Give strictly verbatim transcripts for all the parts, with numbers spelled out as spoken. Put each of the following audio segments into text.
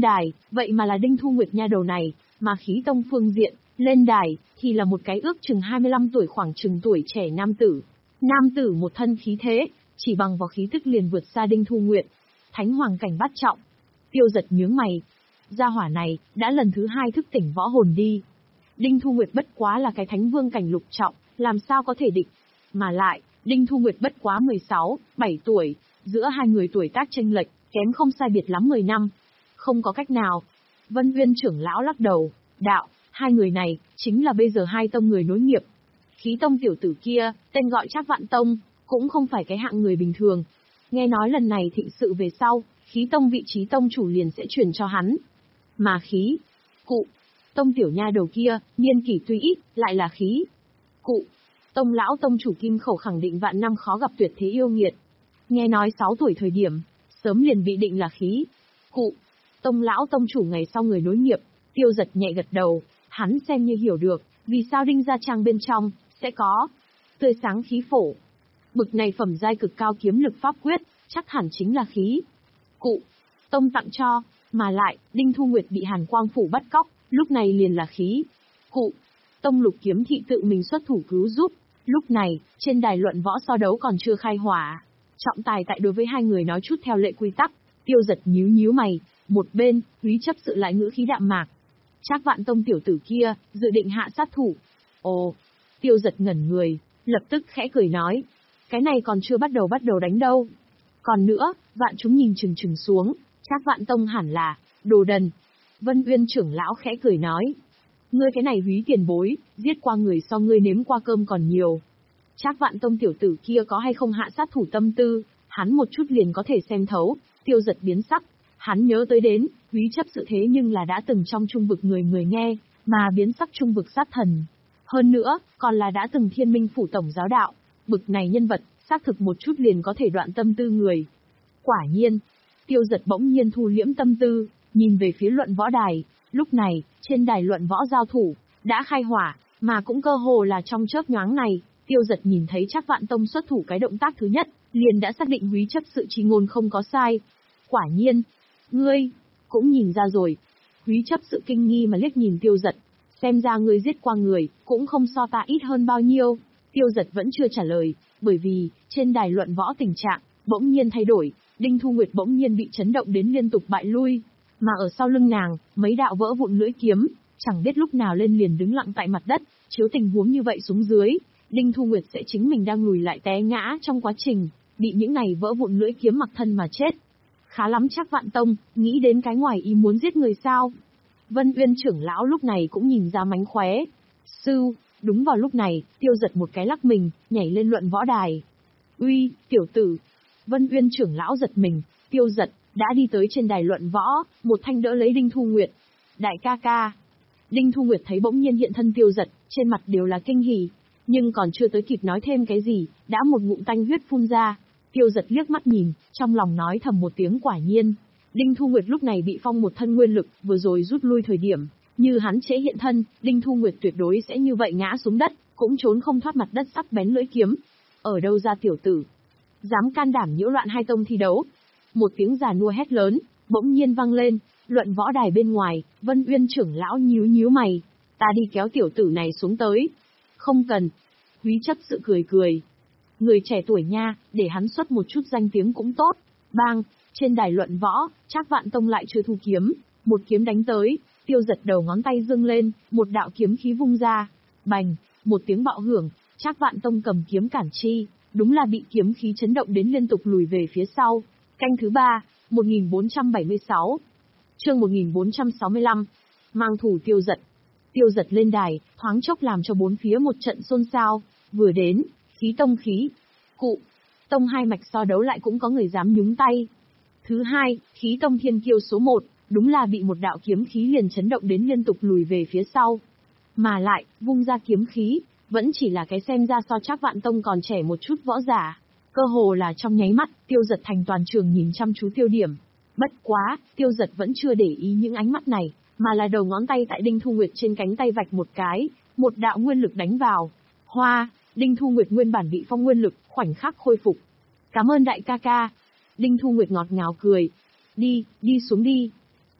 đài, vậy mà là Đinh Thu Nguyệt nha đầu này, mà khí tông phương diện, lên đài, thì là một cái ước chừng hai mươi lăm tuổi khoảng chừng tuổi trẻ nam tử. Nam tử một thân khí thế, chỉ bằng vào khí tức liền vượt xa Đinh Thu Nguyệt. Thánh hoàng cảnh bát trọng. Tiêu Giật nhướng mày. Gia hỏa này, đã lần thứ hai thức tỉnh võ hồn đi. Đinh Thu Nguyệt bất quá là cái thánh vương cảnh lục trọng, làm sao có thể địch. Mà lại, Đinh Thu Nguyệt bất quá mười sáu, bảy tuổi, giữa hai người tuổi tác chênh lệch, kém không sai biệt lắm mười năm. Không có cách nào. Vân Uyên trưởng lão lắc đầu, đạo, hai người này, chính là bây giờ hai tông người nối nghiệp. Khí tông tiểu tử kia, tên gọi Trác Vạn Tông, cũng không phải cái hạng người bình thường. Nghe nói lần này thịnh sự về sau, khí tông vị trí tông chủ liền sẽ truyền cho hắn. Mà khí, cụ, tông tiểu nha đầu kia, niên kỷ tuy ít, lại là khí. Cụ, tông lão tông chủ Kim Khẩu khẳng định vạn năm khó gặp tuyệt thế yêu nghiệt. Nghe nói sáu tuổi thời điểm, sớm liền bị định là khí. Cụ, tông lão tông chủ ngày sau người nối nghiệp. Tiêu Giật nhẹ gật đầu, hắn xem như hiểu được, vì sao Đinh Gia Trang bên trong, sẽ có tươi sáng khí phổ. Bực này phẩm giai cực cao kiếm lực pháp quyết, chắc hẳn chính là khí. Cụ, tông tặng cho, mà lại, Đinh Thu Nguyệt bị Hàn Quang Phủ bắt cóc, lúc này liền là khí. Cụ, tông lục kiếm thị tự mình xuất thủ cứu giúp, lúc này, trên đài luận võ so đấu còn chưa khai hỏa. Trọng tài tại đối với hai người nói chút theo lệ quy tắc. Tiêu Giật nhíu nhíu mày, một bên, Húy chấp sự lại ngữ khí đạm mạc. Trác Vạn Tông tiểu tử kia, dự định hạ sát thủ. Ồ, Tiêu Giật ngẩn người, lập tức khẽ cười nói. Cái này còn chưa bắt đầu bắt đầu đánh đâu. Còn nữa, vạn chúng nhìn chừng chừng xuống, Trác Vạn Tông hẳn là, đồ đần. Vân Uyên trưởng lão khẽ cười nói. Ngươi cái này Húy tiền bối, giết qua người so ngươi nếm qua cơm còn nhiều. Trác Vạn Tông tiểu tử kia có hay không hạ sát thủ tâm tư, hắn một chút liền có thể xem thấu. Tiêu Giật biến sắc, hắn nhớ tới đến, Húy chấp sự thế nhưng là đã từng trong trung vực người người nghe, mà biến sắc trung vực sát thần. Hơn nữa, còn là đã từng Thiên Minh phủ tổng giáo đạo, bực này nhân vật, xác thực một chút liền có thể đoạn tâm tư người. Quả nhiên, Tiêu Giật bỗng nhiên thu liễm tâm tư, nhìn về phía luận võ đài, lúc này, trên đài luận võ giao thủ, đã khai hỏa, mà cũng cơ hồ là trong chớp nhoáng này, Tiêu Giật nhìn thấy Trác Vạn Tông xuất thủ cái động tác thứ nhất, liền đã xác định Húy chấp sự chi ngôn không có sai. Quả nhiên, ngươi, cũng nhìn ra rồi. Húy chấp sự kinh nghi mà liếc nhìn Tiêu Giật, xem ra ngươi giết qua người, cũng không so ta ít hơn bao nhiêu. Tiêu Giật vẫn chưa trả lời, bởi vì, trên đài luận võ tình trạng, bỗng nhiên thay đổi, Đinh Thu Nguyệt bỗng nhiên bị chấn động đến liên tục bại lui, mà ở sau lưng nàng, mấy đạo vỡ vụn lưỡi kiếm, chẳng biết lúc nào lên liền đứng lặng tại mặt đất, chiếu tình huống như vậy xuống dưới, Đinh Thu Nguyệt sẽ chính mình đang lùi lại té ngã trong quá trình, bị những này vỡ vụn lưỡi kiếm mặc thân mà chết. Khá lắm Trác Vạn Tông, nghĩ đến cái ngoài ý muốn giết người sao. Vân Uyên trưởng lão lúc này cũng nhìn ra mánh khóe. Sư, đúng vào lúc này, Tiêu Giật một cái lắc mình, nhảy lên luận võ đài. Uy, tiểu tử. Vân Uyên trưởng lão giật mình, Tiêu Giật, đã đi tới trên đài luận võ, một thanh đỡ lấy Đinh Thu Nguyệt. Đại ca ca. Đinh Thu Nguyệt thấy bỗng nhiên hiện thân Tiêu Giật, trên mặt đều là kinh hỉ, nhưng còn chưa tới kịp nói thêm cái gì, đã một ngụm tanh huyết phun ra. Tiêu Giật liếc mắt nhìn, trong lòng nói thầm một tiếng quả nhiên. Đinh Thu Nguyệt lúc này bị phong một thân nguyên lực, vừa rồi rút lui thời điểm, như hắn trễ hiện thân, Đinh Thu Nguyệt tuyệt đối sẽ như vậy ngã xuống đất, cũng trốn không thoát mặt đất sắc bén lưỡi kiếm. Ở đâu ra tiểu tử? Dám can đảm nhiễu loạn hai tông thi đấu. Một tiếng già nua hét lớn, bỗng nhiên vang lên, luận võ đài bên ngoài, Vân Uyên trưởng lão nhíu nhíu mày. Ta đi kéo tiểu tử này xuống tới. Không cần. Húy chấp sự cười cười. Người trẻ tuổi nha, để hắn xuất một chút danh tiếng cũng tốt. Bang, trên đài luận võ, Trác Vạn Tông lại chưa thu kiếm, một kiếm đánh tới, Tiêu Giật đầu ngón tay dương lên, một đạo kiếm khí vung ra. Bành, một tiếng bạo hưởng, Trác Vạn Tông cầm kiếm cản chi, đúng là bị kiếm khí chấn động đến liên tục lùi về phía sau. Canh thứ ba, một nghìn bốn trăm bảy mươi sáu. Chương một nghìn bốn trăm sáu mươi lăm. Mang thủ Tiêu Giật. Tiêu Giật lên đài, thoáng chốc làm cho bốn phía một trận xôn xao, vừa đến, khí tông khí. Cụ, tông hai mạch so đấu lại cũng có người dám nhúng tay. Thứ hai, khí tông thiên kiêu số một, đúng là bị một đạo kiếm khí liền chấn động đến liên tục lùi về phía sau. Mà lại, vung ra kiếm khí, vẫn chỉ là cái xem ra so Trác Vạn Tông còn trẻ một chút võ giả. Cơ hồ là trong nháy mắt, Tiêu Giật thành toàn trường nhìn chăm chú tiêu điểm. Bất quá, Tiêu Giật vẫn chưa để ý những ánh mắt này, mà là đầu ngón tay tại Đinh Thu Nguyệt trên cánh tay vạch một cái, một đạo nguyên lực đánh vào. Hoa, Đinh Thu Nguyệt nguyên bản bị phong nguyên lực, khoảnh khắc khôi phục. Cảm ơn đại ca ca. Đinh Thu Nguyệt ngọt ngào cười. Đi, đi xuống đi.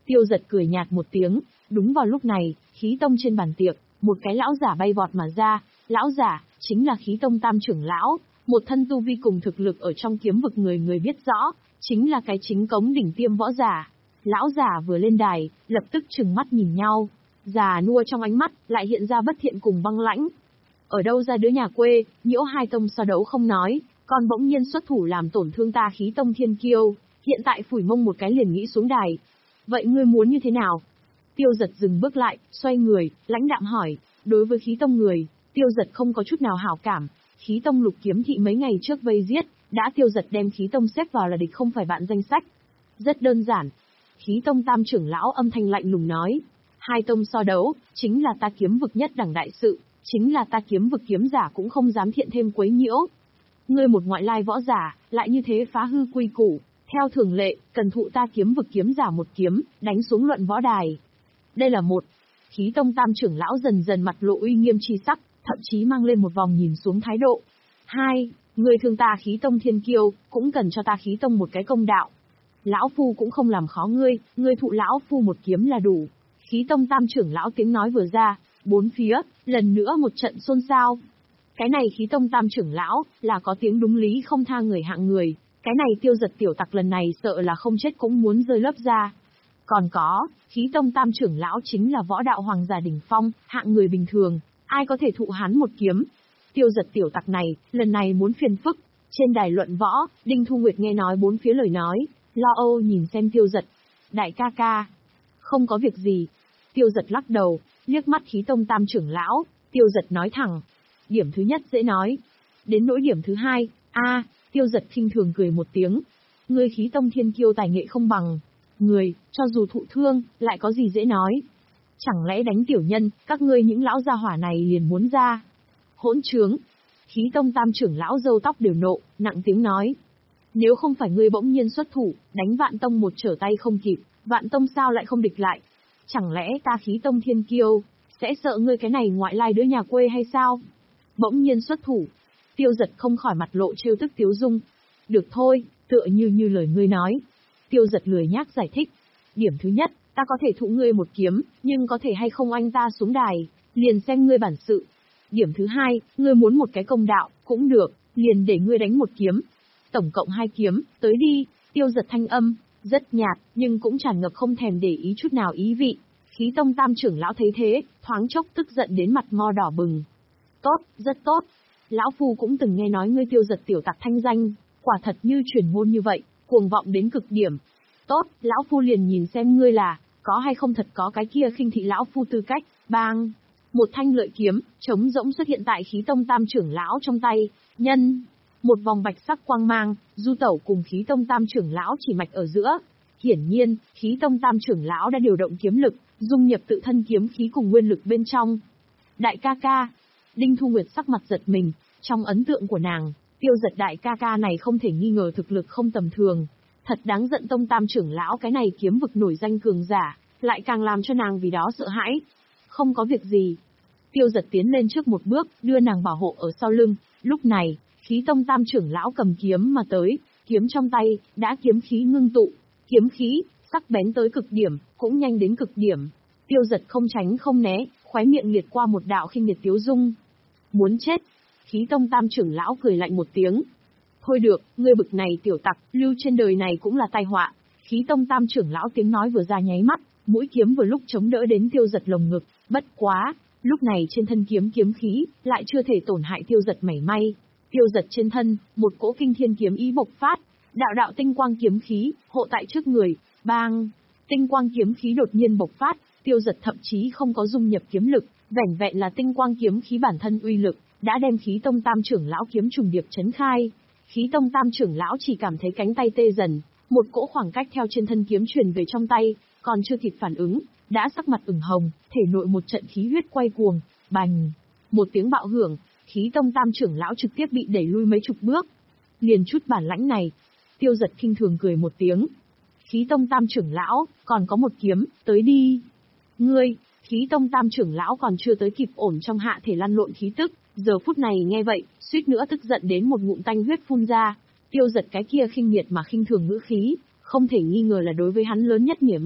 Tiêu Giật cười nhạt một tiếng, đúng vào lúc này, khí tông trên bàn tiệc, một cái lão giả bay vọt mà ra, lão giả, chính là khí tông tam trưởng lão, một thân tu vi cùng thực lực ở trong kiếm vực người người biết rõ, chính là cái chính cống đỉnh tiêm võ giả. Lão giả vừa lên đài, lập tức trừng mắt nhìn nhau, già nua trong ánh mắt, lại hiện ra bất thiện cùng băng lãnh. Ở đâu ra đứa nhà quê, nhiễu hai tông so đấu không nói, còn bỗng nhiên xuất thủ làm tổn thương ta khí tông thiên kiêu, hiện tại phủi mông một cái liền nghĩ xuống đài. Vậy ngươi muốn như thế nào? Tiêu Giật dừng bước lại, xoay người, lãnh đạm hỏi, đối với khí tông người, Tiêu Giật không có chút nào hảo cảm, khí tông lục kiếm thị mấy ngày trước vây giết, đã Tiêu Giật đem khí tông xếp vào là địch không phải bạn danh sách. Rất đơn giản. Khí tông tam trưởng lão âm thanh lạnh lùng nói, hai tông so đấu, chính là ta kiếm vực nhất đẳng đại sự, chính là ta kiếm vực kiếm giả cũng không dám thiện thêm quấy nhiễu. Ngươi một ngoại lai võ giả, lại như thế phá hư quy củ, theo thường lệ, cần thụ ta kiếm vực kiếm giả một kiếm, đánh xuống luận võ đài. Đây là một. Khí tông tam trưởng lão dần dần mặt lộ uy nghiêm chi sắc, thậm chí mang lên một vòng nhìn xuống thái độ. Hai, ngươi thương ta khí tông thiên kiêu, cũng cần cho ta khí tông một cái công đạo. Lão phu cũng không làm khó ngươi, ngươi thụ lão phu một kiếm là đủ. Khí tông tam trưởng lão tiếng nói vừa ra, bốn phía, lần nữa một trận xôn xao. Cái này khí tông tam trưởng lão, là có tiếng đúng lý không tha người hạng người, cái này Tiêu Giật tiểu tặc lần này sợ là không chết cũng muốn rơi lớp ra. Còn có, khí tông tam trưởng lão chính là võ đạo hoàng giả đỉnh phong, hạng người bình thường, ai có thể thụ hắn một kiếm. Tiêu Giật tiểu tặc này, lần này muốn phiền phức. Trên đài luận võ, Đinh Thu Nguyệt nghe nói bốn phía lời nói, lo âu nhìn xem Tiêu Giật. Đại ca ca. Không có việc gì. Tiêu Giật lắc đầu, liếc mắt khí tông tam trưởng lão, Tiêu Giật nói thẳng. Điểm thứ nhất dễ nói. Đến nỗi điểm thứ hai, a Tiêu Giật khinh thường cười một tiếng. Ngươi khí tông thiên kiêu tài nghệ không bằng. Người, cho dù thụ thương, lại có gì dễ nói. Chẳng lẽ đánh tiểu nhân, các ngươi những lão gia hỏa này liền muốn ra. Hỗn trướng. Khí tông tam trưởng lão râu tóc đều nộ, nặng tiếng nói. Nếu không phải ngươi bỗng nhiên xuất thủ, đánh vạn tông một trở tay không kịp, vạn tông sao lại không địch lại? Chẳng lẽ ta khí tông thiên kiêu, sẽ sợ ngươi cái này ngoại lai đứa nhà quê hay sao? Bỗng nhiên xuất thủ. Tiêu Giật không khỏi mặt lộ trêu tức tiếu dung. Được thôi, tựa như như lời ngươi nói. Tiêu Giật lười nhác giải thích. Điểm thứ nhất, ta có thể thụ ngươi một kiếm, nhưng có thể hay không anh ta xuống đài, liền xem ngươi bản sự. Điểm thứ hai, ngươi muốn một cái công đạo, cũng được, liền để ngươi đánh một kiếm. Tổng cộng hai kiếm, tới đi. Tiêu Giật thanh âm, rất nhạt, nhưng cũng tràn ngập không thèm để ý chút nào ý vị. Khí tông tam trưởng lão thấy thế, thoáng chốc tức giận đến mặt mo đỏ bừng. Tốt, rất tốt. Lão phu cũng từng nghe nói ngươi Tiêu Giật tiểu tặc thanh danh, quả thật như truyền ngôn như vậy, cuồng vọng đến cực điểm. Tốt, lão phu liền nhìn xem ngươi là, có hay không thật có cái kia khinh thị lão phu tư cách. Bang! Một thanh lợi kiếm, trống rỗng xuất hiện tại khí tông tam trưởng lão trong tay, nhân. Một vòng bạch sắc quang mang, du tẩu cùng khí tông tam trưởng lão chỉ mạch ở giữa. Hiển nhiên, khí tông tam trưởng lão đã điều động kiếm lực, dung nhập tự thân kiếm khí cùng nguyên lực bên trong. Đại ca ca. Đinh Thu Nguyệt sắc mặt giật mình, trong ấn tượng của nàng, Tiêu Giật đại ca ca này không thể nghi ngờ thực lực không tầm thường. Thật đáng giận tông tam trưởng lão cái này kiếm vực nổi danh cường giả, lại càng làm cho nàng vì đó sợ hãi. Không có việc gì. Tiêu Giật tiến lên trước một bước, đưa nàng bảo hộ ở sau lưng. Lúc này, khí tông tam trưởng lão cầm kiếm mà tới, kiếm trong tay, đã kiếm khí ngưng tụ. Kiếm khí, sắc bén tới cực điểm, cũng nhanh đến cực điểm. Tiêu Giật không tránh không né, khóe miệng liệt qua một đạo khinh miệt tiếu dung. Muốn chết. Khí tông tam trưởng lão cười lạnh một tiếng. Thôi được, ngươi bực này tiểu tặc, lưu trên đời này cũng là tai họa. Khí tông tam trưởng lão tiếng nói vừa ra nháy mắt, mũi kiếm vừa lúc chống đỡ đến Tiêu Giật lồng ngực, bất quá, lúc này trên thân kiếm kiếm khí, lại chưa thể tổn hại Tiêu Giật mảy may. Tiêu Giật trên thân, một cỗ kinh thiên kiếm ý bộc phát, đạo đạo tinh quang kiếm khí, hộ tại trước người, bang! Tinh quang kiếm khí đột nhiên bộc phát, Tiêu Giật thậm chí không có dung nhập kiếm lực, vẻn vẹn là tinh quang kiếm khí bản thân uy lực, đã đem khí tông tam trưởng lão kiếm trùng điệp chấn khai. Khí tông tam trưởng lão chỉ cảm thấy cánh tay tê dần, một cỗ khoảng cách theo trên thân kiếm truyền về trong tay, còn chưa kịp phản ứng, đã sắc mặt ửng hồng, thể nội một trận khí huyết quay cuồng, bành, một tiếng bạo hưởng, khí tông tam trưởng lão trực tiếp bị đẩy lui mấy chục bước. Liền chút bản lãnh này, Tiêu Giật khinh thường cười một tiếng. Khí tông tam trưởng lão, còn có một kiếm, tới đi. Ngươi, khí tông tam trưởng lão còn chưa tới kịp ổn trong hạ thể lăn lộn khí tức, giờ phút này nghe vậy, suýt nữa tức giận đến một ngụm tanh huyết phun ra. Tiêu Giật cái kia khinh miệt mà khinh thường ngữ khí, không thể nghi ngờ là đối với hắn lớn nhất mỉa mai.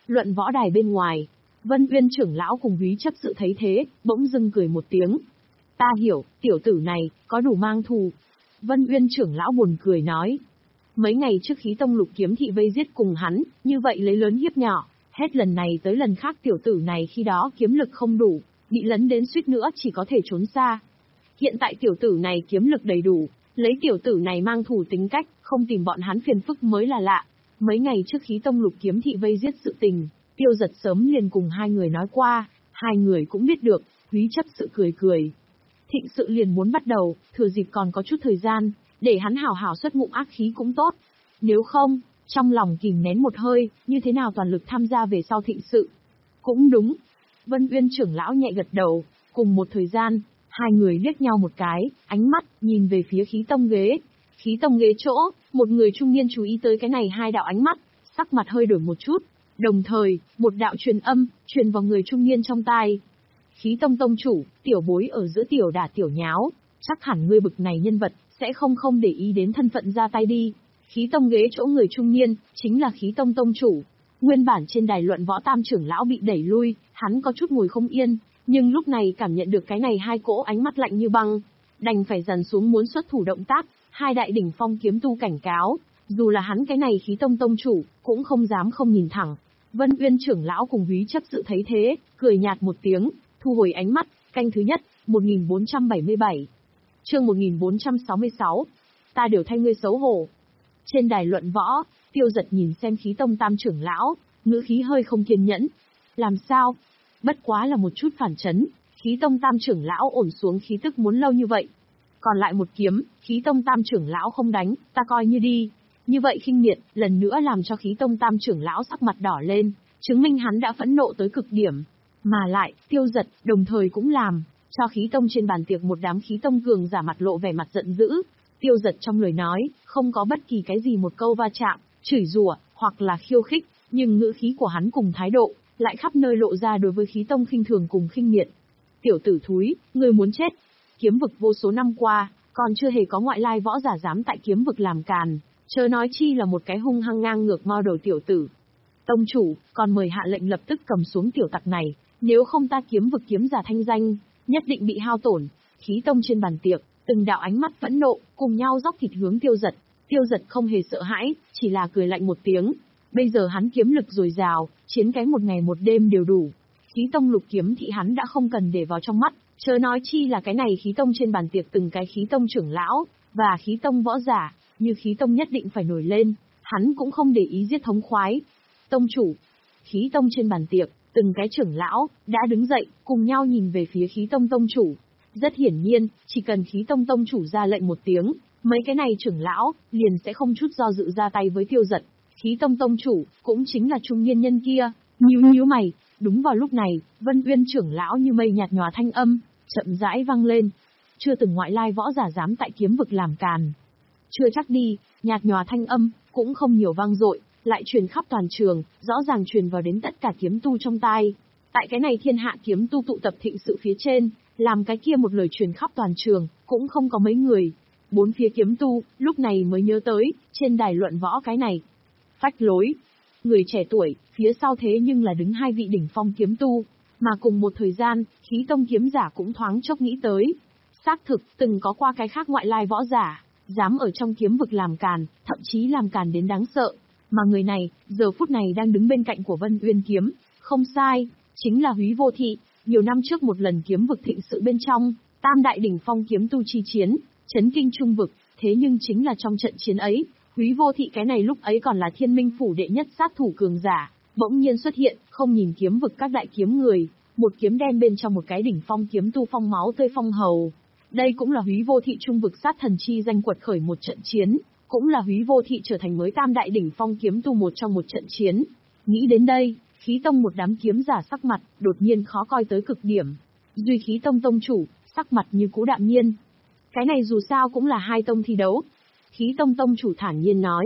Luận võ đài bên ngoài, Vân Uyên trưởng lão cùng Úy chấp sự thấy thế, bỗng dưng cười một tiếng. Ta hiểu, tiểu tử này, có đủ mang thù. Vân Uyên trưởng lão buồn cười nói. Mấy ngày trước khí tông lục kiếm thị vây giết cùng hắn, như vậy lấy lớn hiếp nhỏ, hết lần này tới lần khác tiểu tử này khi đó kiếm lực không đủ, bị lấn đến suýt nữa chỉ có thể trốn xa. Hiện tại tiểu tử này kiếm lực đầy đủ, lấy tiểu tử này mang thù tính cách, không tìm bọn hắn phiền phức mới là lạ. Mấy ngày trước khí tông lục kiếm thị vây giết sự tình, Tiêu Giật sớm liền cùng hai người nói qua, hai người cũng biết được, Úy chấp sự cười cười. Thịnh sự liền muốn bắt đầu, thừa dịp còn có chút thời gian, để hắn hào hào xuất ngụm ác khí cũng tốt. Nếu không, trong lòng kìm nén một hơi, như thế nào toàn lực tham gia về sau thịnh sự. Cũng đúng. Vân Uyên trưởng lão nhẹ gật đầu, cùng một thời gian, hai người liếc nhau một cái, ánh mắt, nhìn về phía khí tông ghế. Khí tông ghế chỗ, một người trung niên chú ý tới cái này hai đạo ánh mắt, sắc mặt hơi đổi một chút. Đồng thời, một đạo truyền âm, truyền vào người trung niên trong tai. Khí tông tông chủ, tiểu bối ở giữa tiểu đả tiểu nháo, chắc hẳn ngươi bực này nhân vật, sẽ không không để ý đến thân phận ra tay đi. Khí tông ghế chỗ người trung niên, chính là khí tông tông chủ. Nguyên bản trên đài luận võ tam trưởng lão bị đẩy lui, hắn có chút ngồi không yên, nhưng lúc này cảm nhận được cái này hai cỗ ánh mắt lạnh như băng. Đành phải dần xuống muốn xuất thủ động tác, hai đại đỉnh phong kiếm tu cảnh cáo, dù là hắn cái này khí tông tông chủ, cũng không dám không nhìn thẳng. Vân Uyên trưởng lão cùng Úy chấp sự thấy thế, cười nhạt một tiếng, thu hồi ánh mắt, canh thứ nhất, một nghìn bốn trăm bảy mươi bảy. Chương một nghìn bốn trăm sáu mươi sáu. Ta đều thay ngươi xấu hổ. Trên đài luận võ, Tiêu Giật nhìn xem khí tông tam trưởng lão, ngữ khí hơi không kiên nhẫn. Làm sao? Bất quá là một chút phản chấn, khí tông tam trưởng lão ổn xuống khí tức muốn lâu như vậy. Còn lại một kiếm, khí tông tam trưởng lão không đánh, ta coi như đi. Như vậy khinh miệt, lần nữa làm cho khí tông tam trưởng lão sắc mặt đỏ lên, chứng minh hắn đã phẫn nộ tới cực điểm. Mà lại, Tiêu Giật, đồng thời cũng làm, cho khí tông trên bàn tiệc một đám khí tông cường giả mặt lộ vẻ mặt giận dữ. Tiêu Giật trong lời nói, không có bất kỳ cái gì một câu va chạm, chửi rủa, hoặc là khiêu khích, nhưng ngữ khí của hắn cùng thái độ, lại khắp nơi lộ ra đối với khí tông khinh thường cùng khinh miệt. Tiểu tử thúi, ngươi muốn chết. Kiếm vực vô số năm qua, còn chưa hề có ngoại lai võ giả dám tại kiếm vực làm càn, chớ nói chi là một cái hung hăng ngang ngược mo đầu tiểu tử. Tông chủ, còn mời hạ lệnh lập tức cầm xuống tiểu tặc này, nếu không ta kiếm vực kiếm giả thanh danh, nhất định bị hao tổn. Khí tông trên bàn tiệc, từng đạo ánh mắt phẫn nộ, cùng nhau dốc thịt hướng Tiêu Giật. Tiêu Giật không hề sợ hãi, chỉ là cười lạnh một tiếng. Bây giờ hắn kiếm lực dồi dào, chiến cái một ngày một đêm đều đủ. Khí tông lục kiếm thị hắn đã không cần để vào trong mắt, chớ nói chi là cái này khí tông trên bàn tiệc từng cái khí tông trưởng lão, và khí tông võ giả, như khí tông nhất định phải nổi lên, hắn cũng không để ý giết thống khoái. Tông chủ, khí tông trên bàn tiệc, từng cái trưởng lão, đã đứng dậy, cùng nhau nhìn về phía khí tông tông chủ. Rất hiển nhiên, chỉ cần khí tông tông chủ ra lệnh một tiếng, mấy cái này trưởng lão, liền sẽ không chút do dự ra tay với Tiêu Giật. Khí tông tông chủ, cũng chính là trung niên nhân kia, nhíu nhíu mày. Đúng vào lúc này, Vân Uyên trưởng lão như mây nhạt nhòa thanh âm, chậm rãi vang lên. Chưa từng ngoại lai võ giả dám tại kiếm vực làm càn. Chưa chắc đi, nhạt nhòa thanh âm, cũng không nhiều vang dội, lại truyền khắp toàn trường, rõ ràng truyền vào đến tất cả kiếm tu trong tai. Tại cái này thiên hạ kiếm tu tụ tập thịnh sự phía trên, làm cái kia một lời truyền khắp toàn trường, cũng không có mấy người. Bốn phía kiếm tu, lúc này mới nhớ tới, trên đài luận võ cái này. Phách lối. Người trẻ tuổi, phía sau thế nhưng là đứng hai vị đỉnh phong kiếm tu, mà cùng một thời gian, khí tông kiếm giả cũng thoáng chốc nghĩ tới. Xác thực, từng có qua cái khác ngoại lai võ giả, dám ở trong kiếm vực làm càn, thậm chí làm càn đến đáng sợ. Mà người này, giờ phút này đang đứng bên cạnh của Vân Uyên kiếm, không sai, chính là Úy Vô Thị. Nhiều năm trước một lần kiếm vực thịnh sự bên trong, tam đại đỉnh phong kiếm tu chi chiến, chấn kinh trung vực, thế nhưng chính là trong trận chiến ấy, Úy Vô Thị cái này lúc ấy còn là Thiên Minh phủ đệ nhất sát thủ cường giả, bỗng nhiên xuất hiện, không nhìn kiếm vực các đại kiếm người, một kiếm đen bên trong một cái đỉnh phong kiếm tu phong máu tươi phong hầu. Đây cũng là Úy Vô Thị trung vực sát thần chi danh quật khởi một trận chiến, cũng là Úy Vô Thị trở thành mới tam đại đỉnh phong kiếm tu một trong một trận chiến. Nghĩ đến đây, khí tông một đám kiếm giả sắc mặt, đột nhiên khó coi tới cực điểm. Duy khí tông tông chủ, sắc mặt như cũ đạm nhiên. Cái này dù sao cũng là hai tông thi đấu. Khí tông tông chủ thản nhiên nói.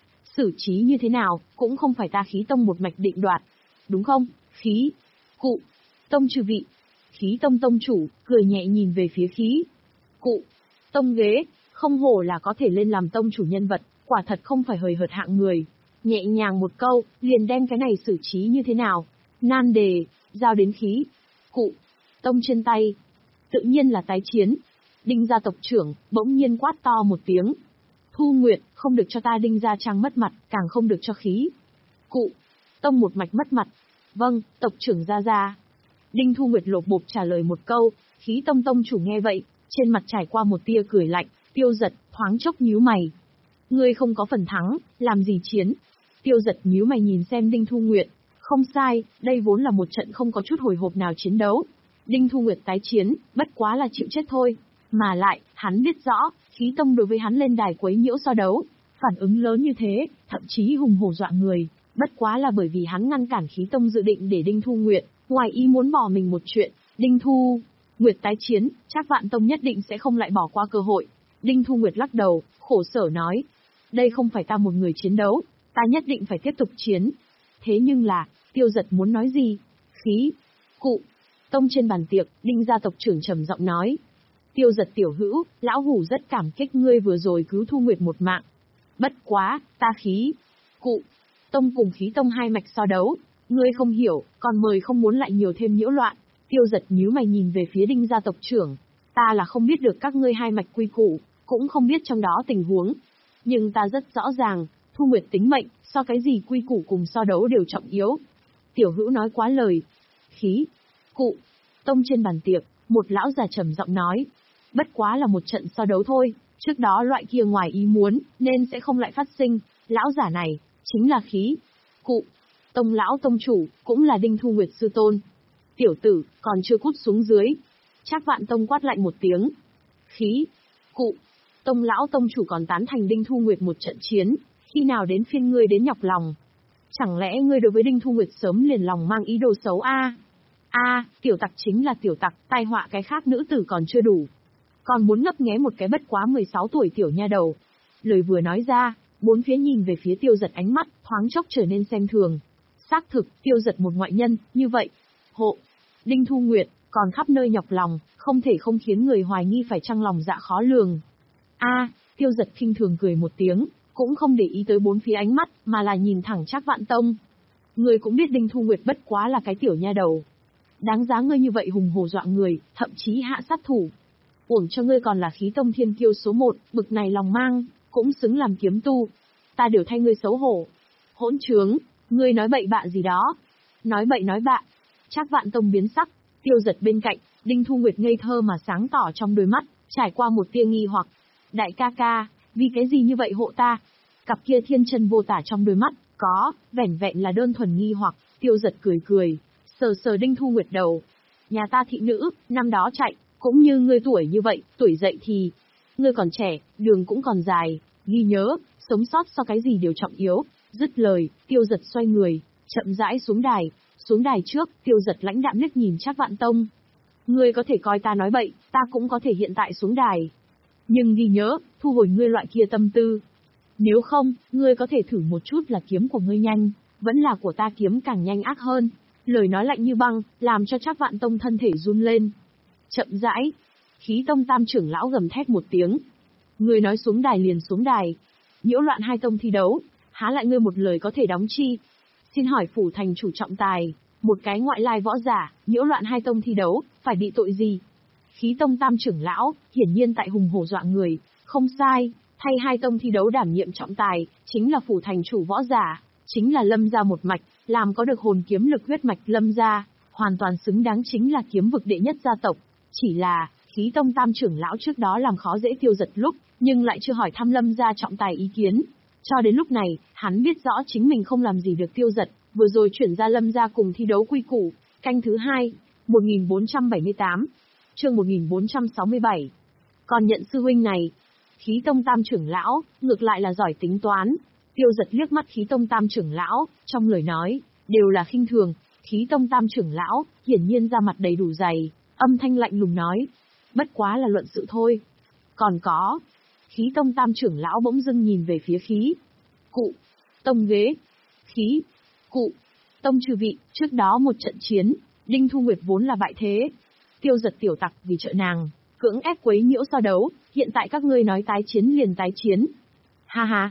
Xử trí như thế nào, cũng không phải ta khí tông một mạch định đoạt. Đúng không, khí, cụ, tông trừ vị. Khí tông tông chủ, cười nhẹ nhìn về phía khí, cụ, tông ghế, không hổ là có thể lên làm tông chủ nhân vật, quả thật không phải hời hợt hạng người. nhẹ nhàng một câu, liền đem cái này xử trí như thế nào. Nan đề, giao đến khí. Cụ, tông trên tay. Tự nhiên là tái chiến. Đinh gia tộc trưởng, bỗng nhiên quát to một tiếng. Thu Nguyệt, không được cho ta Đinh gia trang mất mặt, càng không được cho khí. Cụ, tông một mạch mất mặt. Vâng, tộc trưởng gia gia. Đinh Thu Nguyệt lột bột trả lời một câu, khí tông tông chủ nghe vậy, trên mặt trải qua một tia cười lạnh, Tiêu Giật, thoáng chốc nhíu mày. Ngươi không có phần thắng, làm gì chiến? Tiêu Giật nhíu mày nhìn xem Đinh Thu Nguyệt, không sai, đây vốn là một trận không có chút hồi hộp nào chiến đấu. Đinh Thu Nguyệt tái chiến, bất quá là chịu chết thôi. Mà lại, hắn biết rõ, khí tông đối với hắn lên đài quấy nhiễu so đấu, phản ứng lớn như thế, thậm chí hùng hổ dọa người, bất quá là bởi vì hắn ngăn cản khí tông dự định để Đinh Thu Nguyệt, ngoài ý muốn bỏ mình một chuyện, Đinh Thu Nguyệt tái chiến, chắc Vạn Tông nhất định sẽ không lại bỏ qua cơ hội. Đinh Thu Nguyệt lắc đầu, khổ sở nói, đây không phải ta một người chiến đấu, ta nhất định phải tiếp tục chiến. Thế nhưng là, Tiêu Giật muốn nói gì? Khí, cụ, tông trên bàn tiệc, Đinh gia tộc trưởng trầm giọng nói. Tiêu Giật tiểu hữu, lão hủ rất cảm kích ngươi vừa rồi cứu Thu Nguyệt một mạng. Bất quá, ta khí, cụ, tông cùng khí tông hai mạch so đấu, ngươi không hiểu, còn mời không muốn lại nhiều thêm nhiễu loạn. Tiêu Giật nhíu mày nhìn về phía Đinh gia tộc trưởng, ta là không biết được các ngươi hai mạch quy củ, cũng không biết trong đó tình huống. Nhưng ta rất rõ ràng, Thu Nguyệt tính mệnh, so cái gì quy củ cùng so đấu đều trọng yếu. Tiểu hữu nói quá lời. Khí, cụ, tông trên bàn tiệc, một lão già trầm giọng nói. Bất quá là một trận so đấu thôi, trước đó loại kia ngoài ý muốn, nên sẽ không lại phát sinh. Lão giả này, chính là khí, cụ, tông lão tông chủ, cũng là Đinh Thu Nguyệt sư tôn. Tiểu tử, còn chưa cút xuống dưới. Trác Vạn Tông quát lạnh một tiếng. Khí, cụ, tông lão tông chủ còn tán thành Đinh Thu Nguyệt một trận chiến, khi nào đến phiên ngươi đến nhọc lòng? Chẳng lẽ ngươi đối với Đinh Thu Nguyệt sớm liền lòng mang ý đồ xấu a? A, tiểu tặc chính là tiểu tặc, tai họa cái khác nữ tử còn chưa đủ. Còn muốn ngấp nghé một cái bất quá mười sáu tuổi tiểu nha đầu. Lời vừa nói ra, bốn phía nhìn về phía Tiêu Giật ánh mắt, thoáng chốc trở nên xem thường. Xác thực, Tiêu Giật một ngoại nhân, như vậy. Hộ, Đinh Thu Nguyệt, còn khắp nơi nhọc lòng, không thể không khiến người hoài nghi phải chăng lòng dạ khó lường. A, Tiêu Giật khinh thường cười một tiếng, cũng không để ý tới bốn phía ánh mắt, mà là nhìn thẳng Trác Vạn Tông. Ngươi cũng biết Đinh Thu Nguyệt bất quá là cái tiểu nha đầu. Đáng giá ngươi như vậy hùng hổ dọa người, thậm chí hạ sát thủ. Uổng cho ngươi còn là khí tông thiên kiêu số một, bực này lòng mang, cũng xứng làm kiếm tu. Ta đều thay ngươi xấu hổ. Hỗn trướng, ngươi nói bậy bạ gì đó. Nói bậy nói bạ. Trác Vạn Tông biến sắc, Tiêu Giật bên cạnh, Đinh Thu Nguyệt ngây thơ mà sáng tỏ trong đôi mắt, trải qua một tia nghi hoặc. Đại ca ca, vì cái gì như vậy hộ ta? Cặp kia thiên chân vô tả trong đôi mắt, có, vẻn vẹn là đơn thuần nghi hoặc. Tiêu Giật cười cười, sờ sờ Đinh Thu Nguyệt đầu. Nhà ta thị nữ, năm đó chạy, cũng như ngươi tuổi như vậy, tuổi dậy thì. Ngươi còn trẻ, đường cũng còn dài, ghi nhớ, sống sót so cái gì đều trọng yếu. Dứt lời, Tiêu Giật xoay người, chậm rãi xuống đài. Xuống đài trước, Tiêu Giật lãnh đạm liếc nhìn Trác Vạn Tông. Ngươi có thể coi ta nói bậy, ta cũng có thể hiện tại xuống đài. Nhưng ghi nhớ, thu hồi ngươi loại kia tâm tư. Nếu không, ngươi có thể thử một chút là kiếm của ngươi nhanh, vẫn là của ta kiếm càng nhanh ác hơn. Lời nói lạnh như băng, làm cho Trác Vạn Tông thân thể run lên. Chậm rãi, khí tông tam trưởng lão gầm thét một tiếng. Ngươi nói xuống đài liền xuống đài. Nhiễu loạn hai tông thi đấu, há lại ngươi một lời có thể đóng chi. Xin hỏi phủ thành chủ trọng tài, một cái ngoại lai võ giả, nhiễu loạn hai tông thi đấu, phải bị tội gì? Khí tông tam trưởng lão, hiển nhiên tại hùng hổ dọa người, không sai, thay hai tông thi đấu đảm nhiệm trọng tài, chính là phủ thành chủ võ giả, chính là Lâm gia một mạch, làm có được hồn kiếm lực huyết mạch Lâm gia, hoàn toàn xứng đáng chính là kiếm vực đệ nhất gia tộc. Chỉ là, khí tông tam trưởng lão trước đó làm khó dễ Tiêu Giật lúc, nhưng lại chưa hỏi thăm Lâm gia trọng tài ý kiến. Cho đến lúc này, hắn biết rõ chính mình không làm gì được Tiêu Giật, vừa rồi chuyển ra Lâm gia cùng thi đấu quy củ. Canh thứ hai, một nghìn bốn trăm bảy mươi tám, chương một nghìn bốn trăm sáu mươi bảy. Còn nhận sư huynh này, khí tông tam trưởng lão, ngược lại là giỏi tính toán. Tiêu Giật liếc mắt khí tông tam trưởng lão, trong lời nói, đều là khinh thường. Khí tông tam trưởng lão, hiển nhiên da mặt đầy đủ dày, âm thanh lạnh lùng nói. Bất quá là luận sự thôi. Còn có, khí tông tam trưởng lão bỗng dưng nhìn về phía khí. Cụ, tông ghế, khí, cụ, tông trừ vị, trước đó một trận chiến, Đinh Thu Nguyệt vốn là bại thế. Tiêu Giật tiểu tặc vì trợ nàng, cưỡng ép quấy nhiễu so đấu, hiện tại các ngươi nói tái chiến liền tái chiến. Ha ha.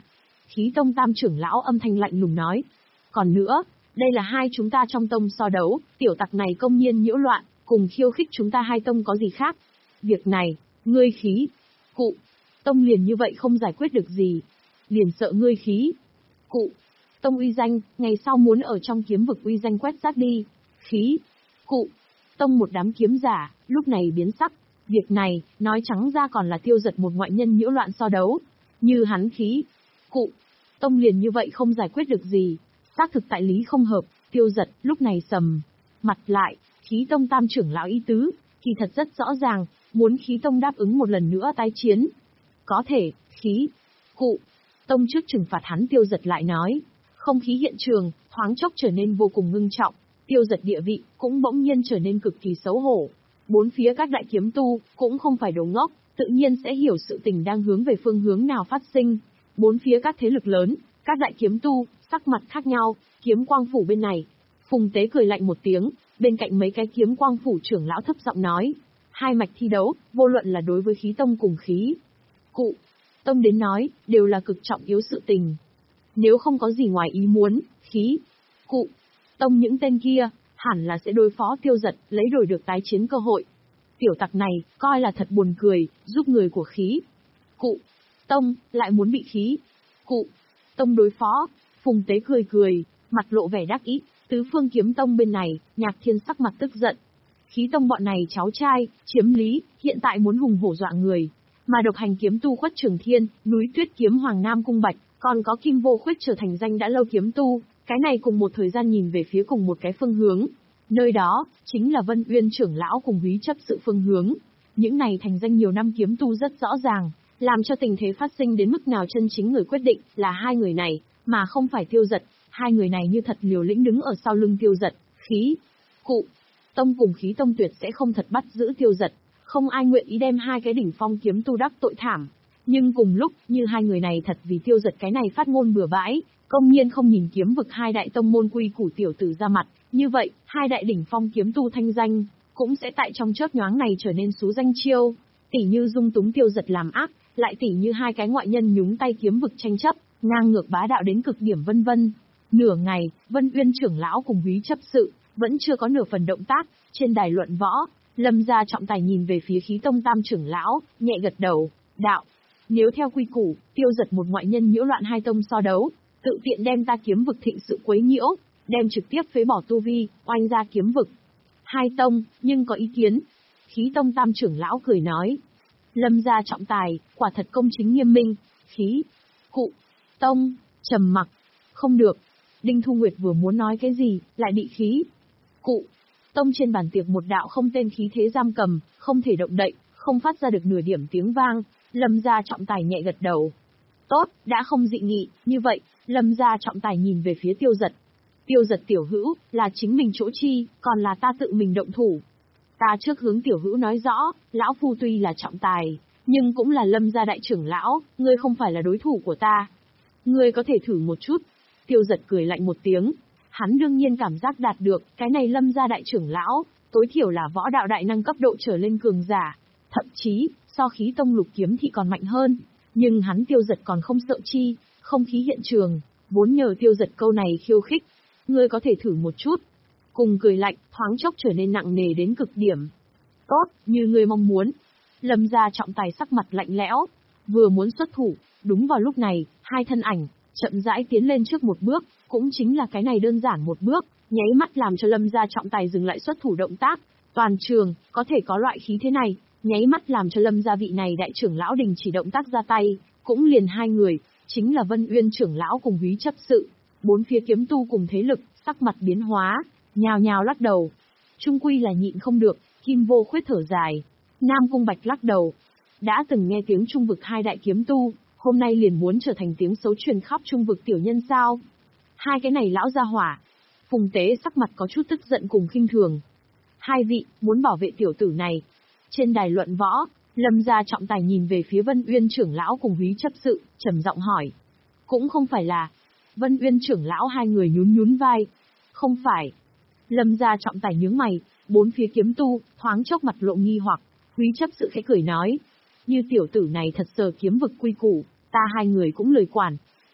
Khí tông tam trưởng lão âm thanh lạnh lùng nói. Còn nữa, đây là hai chúng ta trong tông so đấu, tiểu tặc này công nhiên nhiễu loạn, cùng khiêu khích chúng ta hai tông có gì khác. Việc này, ngươi khí, cụ, tông liền như vậy không giải quyết được gì. Liền sợ ngươi khí, cụ, tông uy danh, ngày sau muốn ở trong kiếm vực uy danh quét rác đi. Khí, cụ, tông một đám kiếm giả, lúc này biến sắc. Việc này, nói trắng ra còn là Tiêu Dật một ngoại nhân nhiễu loạn so đấu. Như hắn khí, cụ, tông liền như vậy không giải quyết được gì. Xác thực tại lý không hợp, Tiêu Dật lúc này sầm mặt lại, Khí tông tam trưởng lão ý tứ, kỳ thật rất rõ ràng, muốn Khí tông đáp ứng một lần nữa tái chiến. Có thể, khí, cụ, tông trước trừng phạt hắn. Tiêu Dật lại nói. Không khí hiện trường, thoáng chốc trở nên vô cùng ngưng trọng, Tiêu Dật địa vị, cũng bỗng nhiên trở nên cực kỳ xấu hổ. Bốn phía các đại kiếm tu, cũng không phải đồ ngốc, tự nhiên sẽ hiểu sự tình đang hướng về phương hướng nào phát sinh. Bốn phía các thế lực lớn, các đại kiếm tu, sắc mặt khác nhau, kiếm quang phủ bên này. Phùng Tế cười lạnh một tiếng, bên cạnh mấy cái kiếm quang phủ trưởng lão thấp giọng nói. Hai mạch thi đấu, vô luận là đối với khí tông cùng khí, cụ, tông đến nói, đều là cực trọng yếu sự tình. Nếu không có gì ngoài ý muốn, khí, cụ, tông những tên kia, hẳn là sẽ đối phó Tiêu Dật, lấy đổi được tái chiến cơ hội. Tiểu tặc này, coi là thật buồn cười, giúp người của khí, cụ, tông, lại muốn bị khí, cụ, tông đối phó. Phùng Tế cười cười, mặt lộ vẻ đắc ý. Tứ phương kiếm tông bên này, Nhạc Thiên sắc mặt tức giận. Khí tông bọn này cháu trai, chiếm lý, hiện tại muốn hùng hổ dọa người. Mà độc hành kiếm tu Khuất Trường Thiên, núi tuyết kiếm Hoàng Nam Cung Bạch, còn có Kim Vô Khuyết trở thành danh đã lâu kiếm tu, cái này cùng một thời gian nhìn về phía cùng một cái phương hướng. Nơi đó, chính là Vân Uyên trưởng lão cùng Húy chấp sự phương hướng. Những này thành danh nhiều năm kiếm tu rất rõ ràng, làm cho tình thế phát sinh đến mức nào chân chính người quyết định là hai người này, mà không phải Tiêu Dật. Hai người này như thật liều lĩnh đứng ở sau lưng Tiêu Dật. Khí, cụ, tông cùng khí tông tuyệt sẽ không thật bắt giữ Tiêu Dật. Không ai nguyện ý đem hai cái đỉnh phong kiếm tu đắc tội thảm. Nhưng cùng lúc, như hai người này thật vì Tiêu Dật cái này phát ngôn bừa bãi, công nhiên không nhìn kiếm vực hai đại tông môn quy củ tiểu tử ra mặt, như vậy, hai đại đỉnh phong kiếm tu thanh danh, cũng sẽ tại trong chớp nhoáng này trở nên xú danh chiêu. Tỉ như dung túng Tiêu Dật làm ác, lại tỉ như hai cái ngoại nhân nhúng tay kiếm vực tranh chấp, ngang ngược bá đạo đến cực điểm vân vân. Nửa ngày, Vân Uyên trưởng lão cùng Húy chấp sự, vẫn chưa có nửa phần động tác. Trên đài luận võ, Lâm gia trọng tài nhìn về phía Khí tông tam trưởng lão, nhẹ gật đầu, đạo. Nếu theo quy củ, Tiêu Dật một ngoại nhân nhiễu loạn hai tông so đấu, tự tiện đem ta kiếm vực thịnh sự quấy nhiễu, đem trực tiếp phế bỏ tu vi, oanh ra kiếm vực. Hai tông, nhưng có ý kiến. Khí tông tam trưởng lão cười nói. Lâm gia trọng tài, quả thật công chính nghiêm minh. Khí, cụ, tông, trầm mặc. Không được. Đinh Thu Nguyệt vừa muốn nói cái gì, lại bị khí, cụ, tông trên bàn tiệc một đạo không tên khí thế giam cầm, không thể động đậy, không phát ra được nửa điểm tiếng vang. Lâm gia trọng tài nhẹ gật đầu. Tốt, đã không dị nghị, như vậy, Lâm gia trọng tài nhìn về phía Tiêu Dật. Tiêu Dật tiểu hữu, là chính mình chỗ chi, còn là ta tự mình động thủ. Ta trước hướng tiểu hữu nói rõ, lão phu tuy là trọng tài, nhưng cũng là Lâm gia đại trưởng lão, ngươi không phải là đối thủ của ta. Ngươi có thể thử một chút. Tiêu Dật cười lạnh một tiếng. Hắn đương nhiên cảm giác đạt được, cái này Lâm gia đại trưởng lão, tối thiểu là võ đạo đại năng cấp độ trở lên cường giả. Thậm chí, so Khí tông lục kiếm thì còn mạnh hơn. Nhưng hắn Tiêu Dật còn không sợ chi, không khí hiện trường, vốn nhờ Tiêu Dật câu này khiêu khích. Ngươi có thể thử một chút. Cùng cười lạnh, thoáng chốc trở nên nặng nề đến cực điểm. Tốt, như ngươi mong muốn. Lâm gia trọng tài sắc mặt lạnh lẽo, vừa muốn xuất thủ, đúng vào lúc này, hai thân ảnh chậm rãi tiến lên trước một bước, cũng chính là cái này đơn giản một bước, nháy mắt làm cho Lâm gia trọng tài dừng lại xuất thủ động tác. Toàn trường, có thể có loại khí thế này, nháy mắt làm cho Lâm gia vị này đại trưởng lão đình chỉ động tác ra tay, cũng liền hai người, chính là Vân Uyên trưởng lão cùng Húy chấp sự. Bốn phía kiếm tu cùng thế lực, sắc mặt biến hóa, nhào nhào lắc đầu. Trung quy là nhịn không được, Kim Vô Khuyết thở dài. Nam Cung Bạch lắc đầu. Đã từng nghe tiếng trung vực hai đại kiếm tu, hôm nay liền muốn trở thành tiếng xấu truyền khắp trung vực tiểu nhân sao? Hai cái này lão gia hỏa. Phùng Tế sắc mặt có chút tức giận cùng khinh thường. Hai vị, muốn bảo vệ tiểu tử này. Trên đài luận võ, Lâm gia trọng tài nhìn về phía Vân Uyên trưởng lão cùng Húy chấp sự, trầm giọng hỏi. Cũng không phải là. Vân Uyên trưởng lão hai người nhún nhún vai. Không phải. Lâm gia trọng tài nhướng mày, bốn phía kiếm tu, thoáng chốc mặt lộ nghi hoặc. Húy chấp sự khẽ cười nói. Như tiểu tử này thật sờ kiếm vực quy củ, ta hai người cũng lời quản.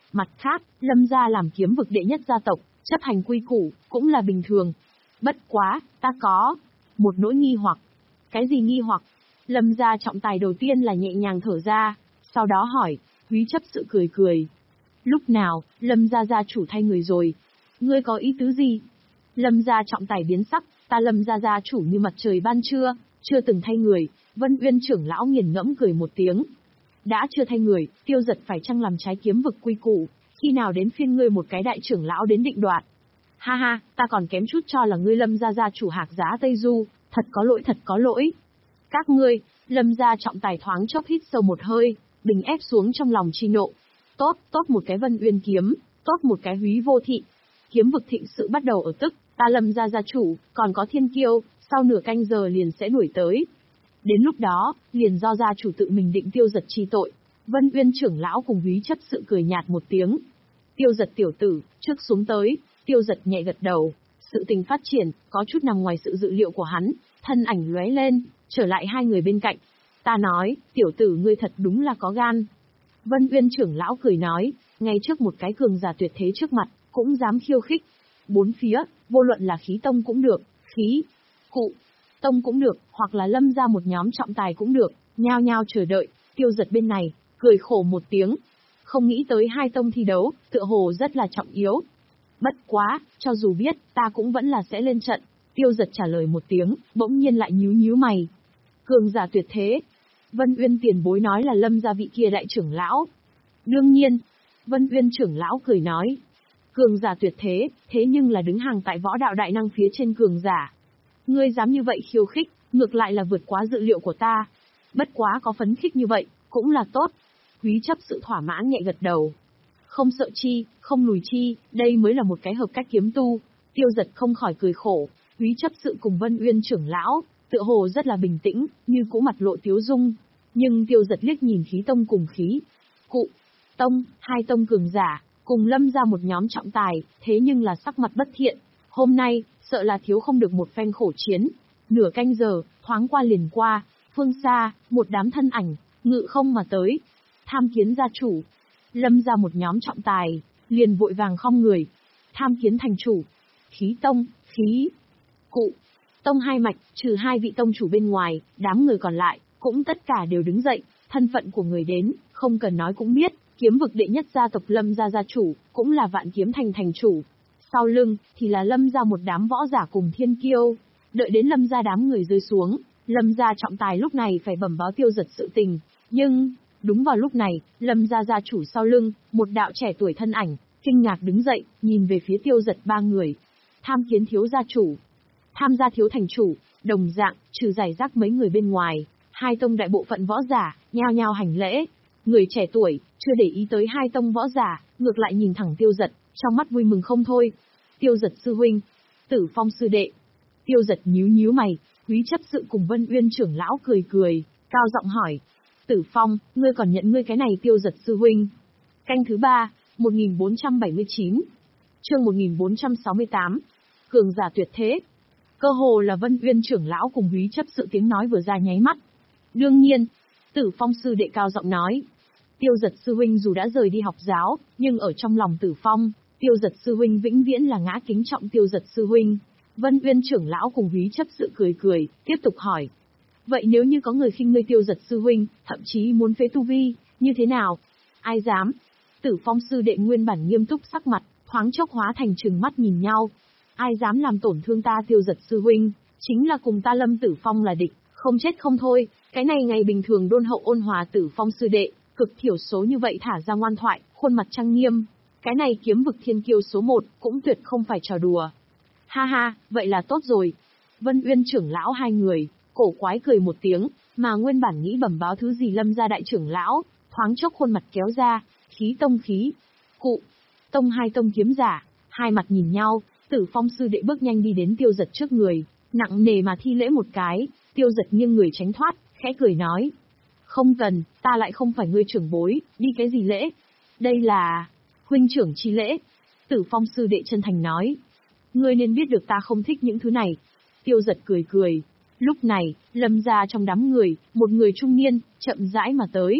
Mặt khác, Lâm gia làm kiếm vực đệ nhất gia tộc, chấp hành quy củ, cũng là bình thường. Bất quá, ta có một nỗi nghi hoặc. Cái gì nghi hoặc? Lâm gia trọng tài đầu tiên là nhẹ nhàng thở ra, sau đó hỏi. Quý chấp sự cười cười. Lúc nào, Lâm gia gia chủ thay người rồi? Ngươi có ý tứ gì? Lâm gia trọng tài biến sắc, ta Lâm gia gia chủ như mặt trời ban trưa, chưa từng thay người. Vân Uyên trưởng lão nghiền ngẫm cười một tiếng. Đã chưa thay người, Tiêu Giật phải chăng làm trái kiếm vực quy củ, khi nào đến phiên ngươi một cái đại trưởng lão đến định đoạt? Ha ha, ta còn kém chút cho là ngươi Lâm gia gia chủ Hạc Giá Tây Du, thật có lỗi thật có lỗi. Các ngươi, Lâm gia trọng tài thoáng chốc hít sâu một hơi, bình ép xuống trong lòng chi nộ. Tốt, tốt một cái Vân Uyên kiếm, tốt một cái Húy Vô Thị. Kiếm vực thịnh sự bắt đầu ở tức, ta Lâm gia gia chủ, còn có thiên kiêu, sau nửa canh giờ liền sẽ đuổi tới. Đến lúc đó, liền do gia chủ tự mình định Tiêu Giật chi tội. Vân Uyên trưởng lão cùng Húy chấp sự cười nhạt một tiếng. Tiêu Giật tiểu tử, trước xuống tới. Tiêu Giật nhẹ gật đầu. Sự tình phát triển, có chút nằm ngoài sự dự liệu của hắn, thân ảnh lóe lên, trở lại hai người bên cạnh. Ta nói, tiểu tử ngươi thật đúng là có gan. Vân Uyên trưởng lão cười nói, ngay trước một cái cường giả tuyệt thế trước mặt, cũng dám khiêu khích. Bốn phía, vô luận là khí tông cũng được, khí, cụ, tông cũng được, hoặc là Lâm ra một nhóm trọng tài cũng được, nhao nhao chờ đợi. Tiêu Giật bên này, cười khổ một tiếng. Không nghĩ tới hai tông thi đấu, tựa hồ rất là trọng yếu. Bất quá, cho dù biết, ta cũng vẫn là sẽ lên trận. Tiêu Giật trả lời một tiếng, bỗng nhiên lại nhíu nhíu mày. Cường giả tuyệt thế. Vân Uyên tiền bối nói là Lâm gia vị kia đại trưởng lão. Đương nhiên. Vân Uyên trưởng lão cười nói. Cường giả tuyệt thế, thế nhưng là đứng hàng tại võ đạo đại năng phía trên cường giả. Ngươi dám như vậy khiêu khích, ngược lại là vượt quá dự liệu của ta. Bất quá có phấn khích như vậy, cũng là tốt. Húy chấp sự thỏa mãn nhẹ gật đầu. Không sợ chi, không lùi chi, đây mới là một cái hợp cách kiếm tu. Tiêu Giật không khỏi cười khổ. Húy chấp sự cùng Vân Uyên trưởng lão, tựa hồ rất là bình tĩnh, như cũ mặt lộ tiếu dung. Nhưng Tiêu Giật liếc nhìn khí tông cùng khí, cụ, tông, hai tông cường giả, cùng Lâm ra một nhóm trọng tài, thế nhưng là sắc mặt bất thiện. Hôm nay, sợ là thiếu không được một phen khổ chiến. Nửa canh giờ, thoáng qua liền qua, phương xa, một đám thân ảnh, ngự không mà tới. Tham kiến gia chủ. Lâm ra một nhóm trọng tài, liền vội vàng khom người. Tham kiến thành chủ. Khí tông, khí, cụ, tông hai mạch, trừ hai vị tông chủ bên ngoài, đám người còn lại, cũng tất cả đều đứng dậy. Thân phận của người đến, không cần nói cũng biết, kiếm vực đệ nhất gia tộc Lâm gia gia chủ, cũng là Vạn Kiếm Thành thành chủ. Sau lưng, thì là Lâm gia một đám võ giả cùng thiên kiêu. Đợi đến Lâm gia đám người rơi xuống, Lâm gia trọng tài lúc này phải bẩm báo Tiêu Giật sự tình. Nhưng, đúng vào lúc này, Lâm gia gia chủ sau lưng, một đạo trẻ tuổi thân ảnh, kinh ngạc đứng dậy, nhìn về phía Tiêu Giật ba người. Tham kiến thiếu gia chủ. Tham gia thiếu thành chủ, đồng dạng, trừ giải rác mấy người bên ngoài, hai tông đại bộ phận võ giả, nhao nhao hành lễ. Người trẻ tuổi, chưa để ý tới hai tông võ giả, ngược lại nhìn thẳng Tiêu Giật, trong mắt vui mừng không thôi. Tiêu Giật sư huynh, Tử Phong sư đệ. Tiêu Giật nhíu nhíu mày, Húy chấp sự cùng Vân Uyên trưởng lão cười cười, cao giọng hỏi. Tử Phong, ngươi còn nhận ngươi cái này Tiêu Giật sư huynh. Canh thứ ba, một nghìn bốn trăm bảy mươi chín. Chương một nghìn bốn trăm sáu mươi tám. Cường giả tuyệt thế. Cơ hồ là Vân Uyên trưởng lão cùng Húy chấp sự tiếng nói vừa ra nháy mắt. Đương nhiên, Tử Phong sư đệ cao giọng nói. Tiêu Giật sư huynh dù đã rời đi học giáo, nhưng ở trong lòng Tử Phong, Tiêu Giật sư huynh vĩnh viễn là ngã kính trọng Tiêu Giật sư huynh. Vân Uyên trưởng lão cùng Húy chấp sự cười cười, tiếp tục hỏi. Vậy nếu như có người khinh ngươi Tiêu Giật sư huynh, thậm chí muốn phế tu vi, như thế nào? Ai dám? Tử Phong sư đệ nguyên bản nghiêm túc sắc mặt, thoáng chốc hóa thành trừng mắt nhìn nhau. Ai dám làm tổn thương ta Tiêu Giật sư huynh, chính là cùng ta Lâm Tử Phong là địch, không chết không thôi. Cái này ngày bình thường đôn hậu ôn hòa Tử Phong sư đệ, cực thiểu số như vậy thả ra ngoan thoại, khuôn mặt trang nghiêm. Cái này kiếm vực thiên kiêu số một, cũng tuyệt không phải trò đùa. Ha ha, vậy là tốt rồi. Vân Uyên trưởng lão hai người, cổ quái cười một tiếng, mà nguyên bản nghĩ bẩm báo thứ gì Lâm gia đại trưởng lão, thoáng chốc khuôn mặt kéo ra, khí tông khí, cụ, tông hai tông kiếm giả, hai mặt nhìn nhau. Tử Phong sư đệ bước nhanh đi đến Tiêu Giật trước người, nặng nề mà thi lễ một cái. Tiêu Giật nghiêng người tránh thoát, khẽ cười nói. Không cần, ta lại không phải ngươi trưởng bối, đi cái gì lễ? Đây là huynh trưởng chi lễ. Tử Phong sư đệ chân thành nói. Ngươi nên biết được ta không thích những thứ này. Tiêu Giật cười cười. Lúc này, Lâm gia trong đám người, một người trung niên, chậm rãi mà tới.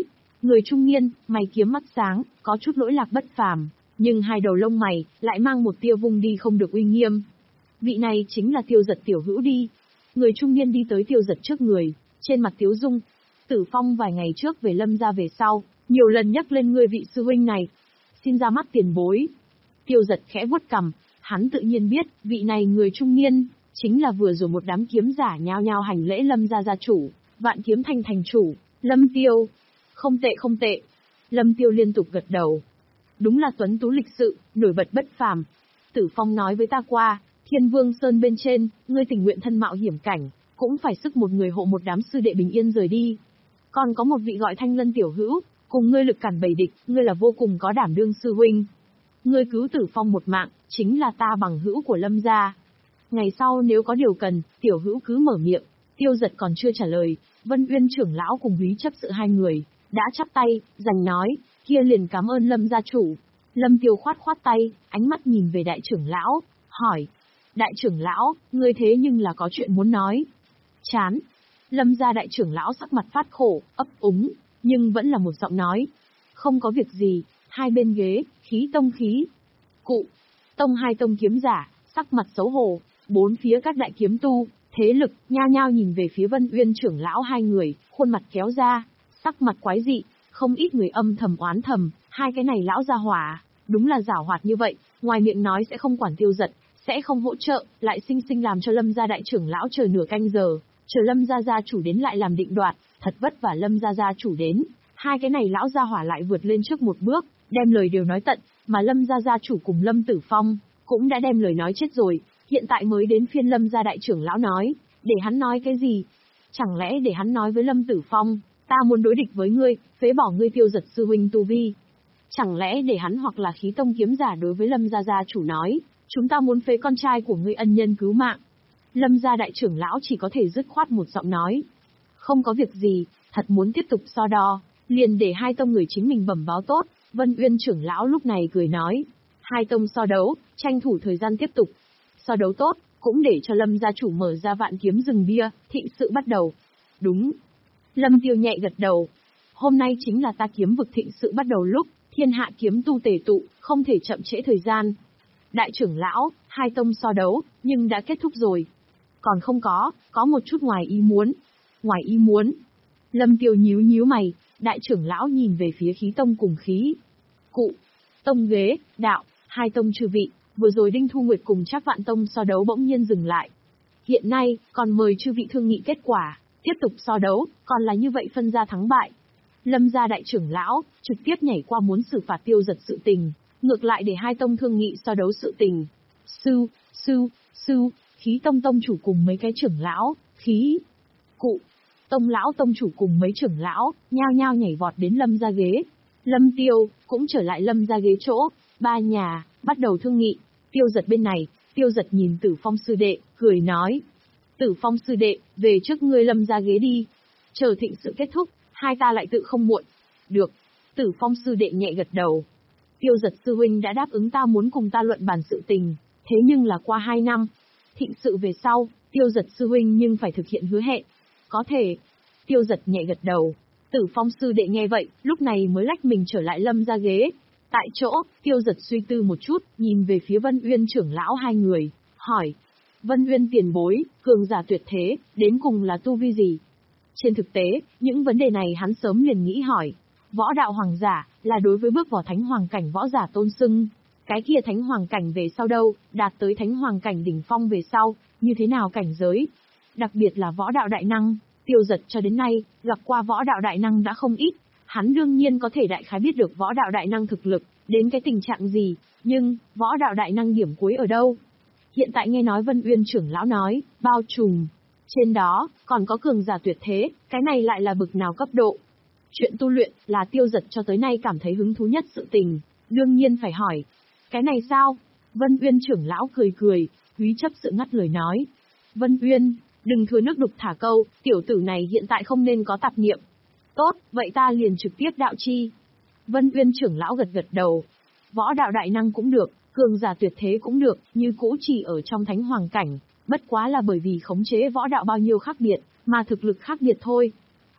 Người trung niên, mày kiếm mắt sáng, có chút lỗi lạc bất phàm, nhưng hai đầu lông mày lại mang một tia vung đi không được uy nghiêm. Vị này chính là Tiêu Dật tiểu hữu đi. Người trung niên đi tới Tiêu Dật trước người, trên mặt tiếu dung. Tử Phong vài ngày trước về Lâm gia về sau, nhiều lần nhắc lên ngươi vị sư huynh này. Xin ra mắt tiền bối. Tiêu Dật khẽ vuốt cằm, hắn tự nhiên biết, vị này người trung niên, chính là vừa rồi một đám kiếm giả nhao nhao hành lễ Lâm gia gia chủ, Vạn Kiếm Thành thành chủ, Lâm Tiêu. Không tệ không tệ. Lâm Tiêu liên tục gật đầu. Đúng là tuấn tú lịch sự, nổi bật bất phàm. Tử Phong nói với ta qua, Thiên Vương Sơn bên trên, ngươi tình nguyện thân mạo hiểm cảnh, cũng phải sức một người hộ một đám sư đệ bình yên rời đi. Còn có một vị gọi Thanh Lân tiểu hữu, cùng ngươi lực cản bầy địch, ngươi là vô cùng có đảm đương sư huynh. Ngươi cứu Tử Phong một mạng, chính là ta bằng hữu của Lâm gia. Ngày sau nếu có điều cần, tiểu hữu cứ mở miệng. Tiêu Dật còn chưa trả lời, Vân Uyên trưởng lão cùng Húy chấp sự hai người đã chắp tay, giành nói, kia liền cảm ơn Lâm gia chủ. Lâm Tiêu khoát khoát tay, ánh mắt nhìn về đại trưởng lão, hỏi, đại trưởng lão, ngươi thế nhưng là có chuyện muốn nói. Chán. Lâm gia đại trưởng lão sắc mặt phát khổ, ấp úng, nhưng vẫn là một giọng nói. Không có việc gì, hai bên ghế, khí tông khí. Cụ. Tông hai tông kiếm giả, sắc mặt xấu hổ, bốn phía các đại kiếm tu, thế lực, nhao nhao nhìn về phía Vân Uyên trưởng lão hai người, khuôn mặt kéo ra, sắc mặt quái dị, không ít người âm thầm oán thầm, hai cái này lão gia hỏa, đúng là giảo hoạt như vậy, ngoài miệng nói sẽ không quản Tiêu Dật, sẽ không hỗ trợ, lại sinh sinh làm cho Lâm gia đại trưởng lão chờ nửa canh giờ, chờ Lâm gia gia chủ đến lại làm định đoạt, thật vất vả Lâm gia gia chủ đến, hai cái này lão gia hỏa lại vượt lên trước một bước, đem lời đều nói tận, mà Lâm gia gia chủ cùng Lâm Tử Phong cũng đã đem lời nói chết rồi, hiện tại mới đến phiên Lâm gia đại trưởng lão nói, để hắn nói cái gì? Chẳng lẽ để hắn nói với Lâm Tử Phong, ta muốn đối địch với ngươi, phế bỏ ngươi Tiêu Dật sư huynh tu vi? Chẳng lẽ để hắn hoặc là khí tông kiếm giả đối với Lâm gia gia chủ nói, chúng ta muốn phế con trai của ngươi ân nhân cứu mạng? Lâm gia đại trưởng lão chỉ có thể dứt khoát một giọng nói, không có việc gì, thật muốn tiếp tục so đo, liền để hai tông người chính mình bẩm báo tốt. Vân Uyên trưởng lão lúc này cười nói, hai tông so đấu, tranh thủ thời gian tiếp tục. So đấu tốt, cũng để cho Lâm gia chủ mở ra Vạn Kiếm rừng bia, thịnh sự bắt đầu. Đúng. Lâm Tiêu nhẹ gật đầu. Hôm nay chính là ta kiếm vực thịnh sự bắt đầu lúc, thiên hạ kiếm tu tề tụ, không thể chậm trễ thời gian. Đại trưởng lão, hai tông so đấu, nhưng đã kết thúc rồi. Còn không có, có một chút ngoài ý muốn. Ngoài ý muốn. Lâm Tiêu nhíu nhíu mày, đại trưởng lão nhìn về phía khí tông cùng khí. Cụ. Tông ghế, đạo, hai tông chư vị. Vừa rồi Đinh Thu Nguyệt cùng Trác Vạn Tông so đấu bỗng nhiên dừng lại. Hiện nay, còn mời chư vị thương nghị kết quả, tiếp tục so đấu, còn là như vậy phân ra thắng bại. Lâm gia đại trưởng lão, trực tiếp nhảy qua muốn xử phạt Tiêu Dật sự tình, ngược lại để hai tông thương nghị so đấu sự tình. Sư, sư, sư, khí tông tông chủ cùng mấy cái trưởng lão, khí, cụ, tông lão tông chủ cùng mấy trưởng lão, nhao nhao nhảy vọt đến Lâm gia ghế. Lâm Tiêu, cũng trở lại Lâm gia ghế chỗ, ba nhà, bắt đầu thương nghị. Tiêu Dật bên này, Tiêu Dật nhìn Tử Phong sư đệ, cười nói. Tử Phong sư đệ, về trước ngươi Lâm gia ghế đi. Chờ thịnh sự kết thúc, hai ta lại tự không muộn. Được. Tử Phong sư đệ nhẹ gật đầu. Tiêu Dật sư huynh đã đáp ứng ta muốn cùng ta luận bàn sự tình, thế nhưng là qua hai năm. Thịnh sự về sau, Tiêu Dật sư huynh nhưng phải thực hiện hứa hẹn. Có thể. Tiêu Dật nhẹ gật đầu. Tử Phong sư đệ nghe vậy, lúc này mới lách mình trở lại Lâm gia ghế. Tại chỗ, Tiêu Dật suy tư một chút, nhìn về phía Vân Uyên trưởng lão hai người, hỏi. Vân Uyên tiền bối, cường giả tuyệt thế, đến cùng là tu vi gì? Trên thực tế, những vấn đề này hắn sớm liền nghĩ hỏi. Võ đạo hoàng giả, là đối với bước vào thánh hoàng cảnh võ giả tôn xưng. Cái kia thánh hoàng cảnh về sau đâu, đạt tới thánh hoàng cảnh đỉnh phong về sau, như thế nào cảnh giới? Đặc biệt là võ đạo đại năng, Tiêu Dật cho đến nay, gặp qua võ đạo đại năng đã không ít. Hắn đương nhiên có thể đại khái biết được võ đạo đại năng thực lực, đến cái tình trạng gì, nhưng, võ đạo đại năng điểm cuối ở đâu? Hiện tại nghe nói Vân Uyên trưởng lão nói, bao trùm. Trên đó, còn có cường giả tuyệt thế, cái này lại là bực nào cấp độ? Chuyện tu luyện, là Tiêu Dật cho tới nay cảm thấy hứng thú nhất sự tình, đương nhiên phải hỏi. Cái này sao? Vân Uyên trưởng lão cười cười, Húy chấp sự ngắt lời nói. Vân Uyên, đừng thừa nước đục thả câu, tiểu tử này hiện tại không nên có tạp niệm. Tốt, vậy ta liền trực tiếp đạo chi. Vân Uyên trưởng lão gật gật đầu. Võ đạo đại năng cũng được, cường giả tuyệt thế cũng được, như cũ chỉ ở trong thánh hoàng cảnh, bất quá là bởi vì khống chế võ đạo bao nhiêu khác biệt, mà thực lực khác biệt thôi.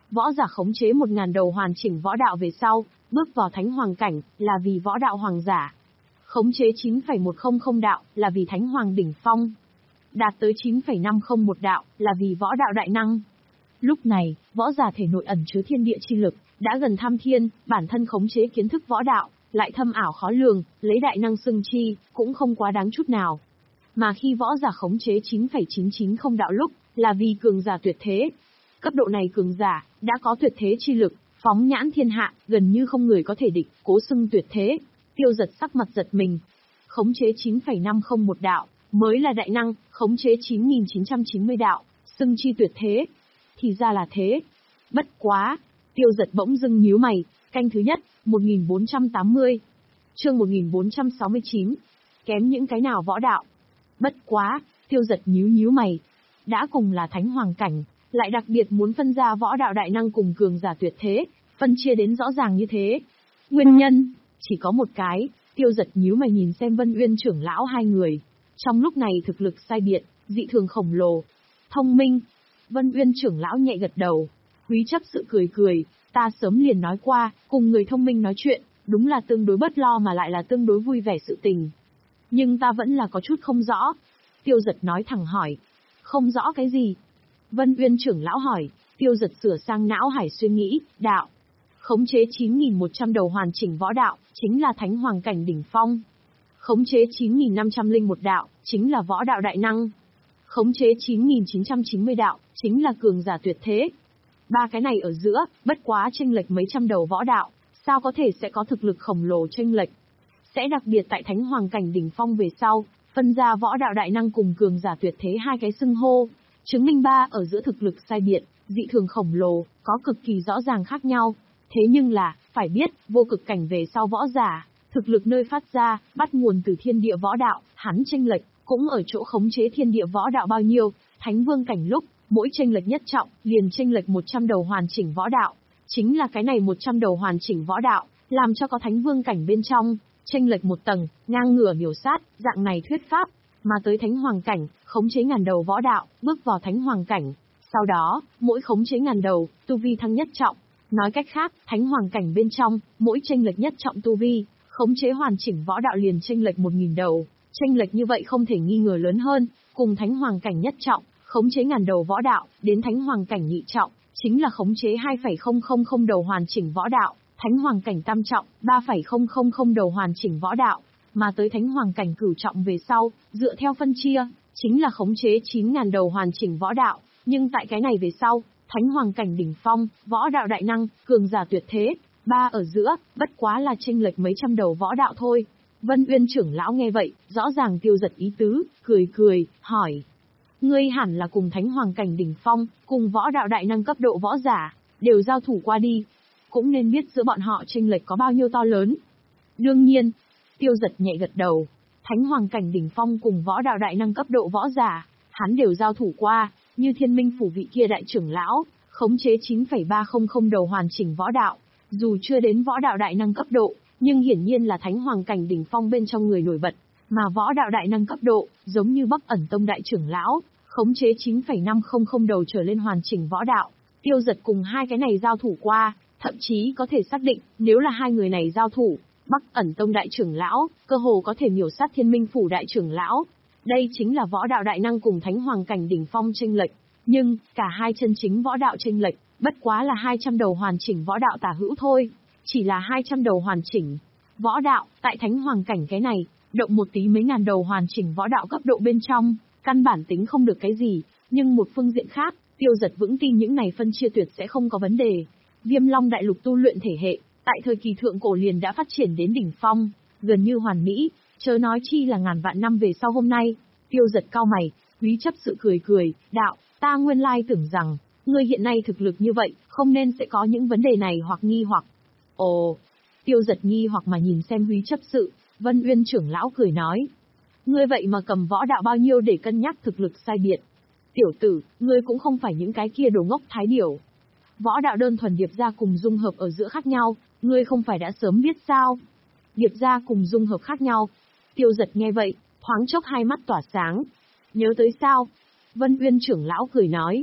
Võ giả khống chế một ngàn đầu hoàn chỉnh võ đạo về sau, bước vào thánh hoàng cảnh, là vì võ đạo hoàng giả. Khống chế chín phẩy một không không đạo, là vì thánh hoàng đỉnh phong. Đạt tới chín phẩy năm không một đạo, là vì võ đạo đại năng. Lúc này, võ giả thể nội ẩn chứa thiên địa chi lực, đã gần tham thiên, bản thân khống chế kiến thức võ đạo, lại thâm ảo khó lường, lấy đại năng xưng chi, cũng không quá đáng chút nào. Mà khi võ giả khống chế chín phẩy chín chín không đạo lúc, là vì cường giả tuyệt thế. Cấp độ này cường giả, đã có tuyệt thế chi lực, phóng nhãn thiên hạ, gần như không người có thể địch, cố xưng tuyệt thế. Tiêu Giật sắc mặt giật mình. Khống chế chín phẩy năm không một đạo, mới là đại năng, khống chế chín nghìn chín trăm chín mươi đạo, xưng chi tuyệt thế. Thì ra là thế. Bất quá, Tiêu Giật bỗng dưng nhíu mày, canh thứ nhất, một nghìn bốn trăm tám mươi. Chương một nghìn bốn trăm sáu mươi chín. Kém những cái nào võ đạo. Bất quá, Tiêu Giật nhíu nhíu mày. Đã cùng là thánh hoàng cảnh, lại đặc biệt muốn phân ra võ đạo đại năng cùng cường giả tuyệt thế, phân chia đến rõ ràng như thế. Nguyên nhân, chỉ có một cái, Tiêu Giật nhíu mày nhìn xem Vân Uyên trưởng lão hai người. Trong lúc này thực lực sai biệt, dị thường khổng lồ. Thông minh. Vân Uyên trưởng lão nhẹ gật đầu. Quý chấp sự cười cười, ta sớm liền nói qua, cùng người thông minh nói chuyện, đúng là tương đối bất lo mà lại là tương đối vui vẻ sự tình. Nhưng ta vẫn là có chút không rõ. Tiêu Giật nói thẳng hỏi. Không rõ cái gì? Vân Uyên trưởng lão hỏi. Tiêu Giật sửa sang não hải suy nghĩ, đạo. Khống chế chín nghìn một trăm đầu hoàn chỉnh võ đạo, chính là thánh hoàng cảnh đỉnh phong. Khống chế chín nghìn năm trăm lẻ một đạo, chính là võ đạo đại năng. Khống chế chín nghìn chín trăm chín mươi đạo, chính là cường giả tuyệt thế. Ba cái này ở giữa, bất quá chênh lệch mấy trăm đầu võ đạo, sao có thể sẽ có thực lực khổng lồ chênh lệch? Sẽ đặc biệt tại thánh hoàng cảnh đỉnh phong về sau, phân ra võ đạo đại năng cùng cường giả tuyệt thế hai cái xưng hô, chứng minh ba ở giữa thực lực sai biệt, dị thường khổng lồ, có cực kỳ rõ ràng khác nhau. Thế nhưng là, phải biết, vô cực cảnh về sau võ giả, thực lực nơi phát ra, bắt nguồn từ thiên địa võ đạo, hắn chênh lệch, cũng ở chỗ khống chế thiên địa võ đạo bao nhiêu, thánh vương cảnh lúc, mỗi chênh lệch nhất trọng, liền chênh lệch một trăm đầu hoàn chỉnh võ đạo. Chính là cái này một trăm đầu hoàn chỉnh võ đạo, làm cho có thánh vương cảnh bên trong, chênh lệch một tầng, ngang ngửa miểu sát, dạng này thuyết pháp. Mà tới thánh hoàng cảnh, khống chế ngàn đầu võ đạo, bước vào thánh hoàng cảnh. Sau đó, mỗi khống chế ngàn đầu, tu vi thăng nhất trọng. Nói cách khác, thánh hoàng cảnh bên trong, mỗi chênh lệch nhất trọng tu vi, khống chế hoàn chỉnh võ đạo liền chênh lệch một nghìn đầu. Chênh lệch như vậy không thể nghi ngờ lớn hơn, cùng thánh hoàng cảnh nhất trọng, khống chế ngàn đầu võ đạo, đến thánh hoàng cảnh nhị trọng, chính là khống chế hai phẩy không không không đầu hoàn chỉnh võ đạo, thánh hoàng cảnh tam trọng, ba phẩy không không không đầu hoàn chỉnh võ đạo, mà tới thánh hoàng cảnh cửu trọng về sau, dựa theo phân chia, chính là khống chế chín nghìn đầu hoàn chỉnh võ đạo, nhưng tại cái này về sau, thánh hoàng cảnh đỉnh phong, võ đạo đại năng, cường giả tuyệt thế, ba ở giữa, bất quá là chênh lệch mấy trăm đầu võ đạo thôi. Vân Uyên trưởng lão nghe vậy, rõ ràng Tiêu Giật ý tứ, cười cười, hỏi. Ngươi hẳn là cùng thánh hoàng cảnh đỉnh phong, cùng võ đạo đại năng cấp độ võ giả, đều giao thủ qua đi. Cũng nên biết giữa bọn họ chênh lệch có bao nhiêu to lớn. Đương nhiên, Tiêu Giật nhẹ gật đầu, thánh hoàng cảnh đỉnh phong cùng võ đạo đại năng cấp độ võ giả, hắn đều giao thủ qua, như Thiên Minh phủ vị kia đại trưởng lão, khống chế chín phẩy ba không không đầu hoàn chỉnh võ đạo, dù chưa đến võ đạo đại năng cấp độ, nhưng hiển nhiên là thánh hoàng cảnh đỉnh phong bên trong người nổi bật, mà võ đạo đại năng cấp độ, giống như Bắc Ẩn Tông đại trưởng lão, khống chế chín phẩy năm không không đầu trở lên hoàn chỉnh võ đạo. Tiêu Giật cùng hai cái này giao thủ qua, thậm chí có thể xác định, nếu là hai người này giao thủ, Bắc Ẩn Tông đại trưởng lão, cơ hồ có thể miểu sát Thiên Minh phủ đại trưởng lão. Đây chính là võ đạo đại năng cùng thánh hoàng cảnh đỉnh phong chênh lệch, nhưng cả hai chân chính võ đạo chênh lệch, bất quá là hai trăm đầu hoàn chỉnh võ đạo tả hữu thôi, chỉ là hai trăm đầu hoàn chỉnh. Võ đạo, tại thánh hoàng cảnh cái này, động một tí mấy ngàn đầu hoàn chỉnh võ đạo cấp độ bên trong, căn bản tính không được cái gì, nhưng một phương diện khác, Tiêu Giật vững tin những này phân chia tuyệt sẽ không có vấn đề. Viêm Long đại lục tu luyện thể hệ, tại thời kỳ thượng cổ liền đã phát triển đến đỉnh phong, gần như hoàn mỹ, chớ nói chi là ngàn vạn năm về sau hôm nay. Tiêu Giật cau mày, Quý chấp sự cười cười, đạo, ta nguyên lai tưởng rằng, ngươi hiện nay thực lực như vậy, không nên sẽ có những vấn đề này hoặc nghi hoặc. Ồ, Tiêu Giật nghi hoặc mà nhìn xem Quý chấp sự, Vân Uyên trưởng lão cười nói. Ngươi vậy mà cầm võ đạo bao nhiêu để cân nhắc thực lực sai biệt. Tiểu tử, ngươi cũng không phải những cái kia đồ ngốc thái điểu. Võ đạo đơn thuần điệp ra cùng dung hợp ở giữa khác nhau, ngươi không phải đã sớm biết sao? Điệp ra cùng dung hợp khác nhau. Tiêu Giật nghe vậy, thoáng chốc hai mắt tỏa sáng. Nhớ tới sao? Vân Uyên trưởng lão cười nói.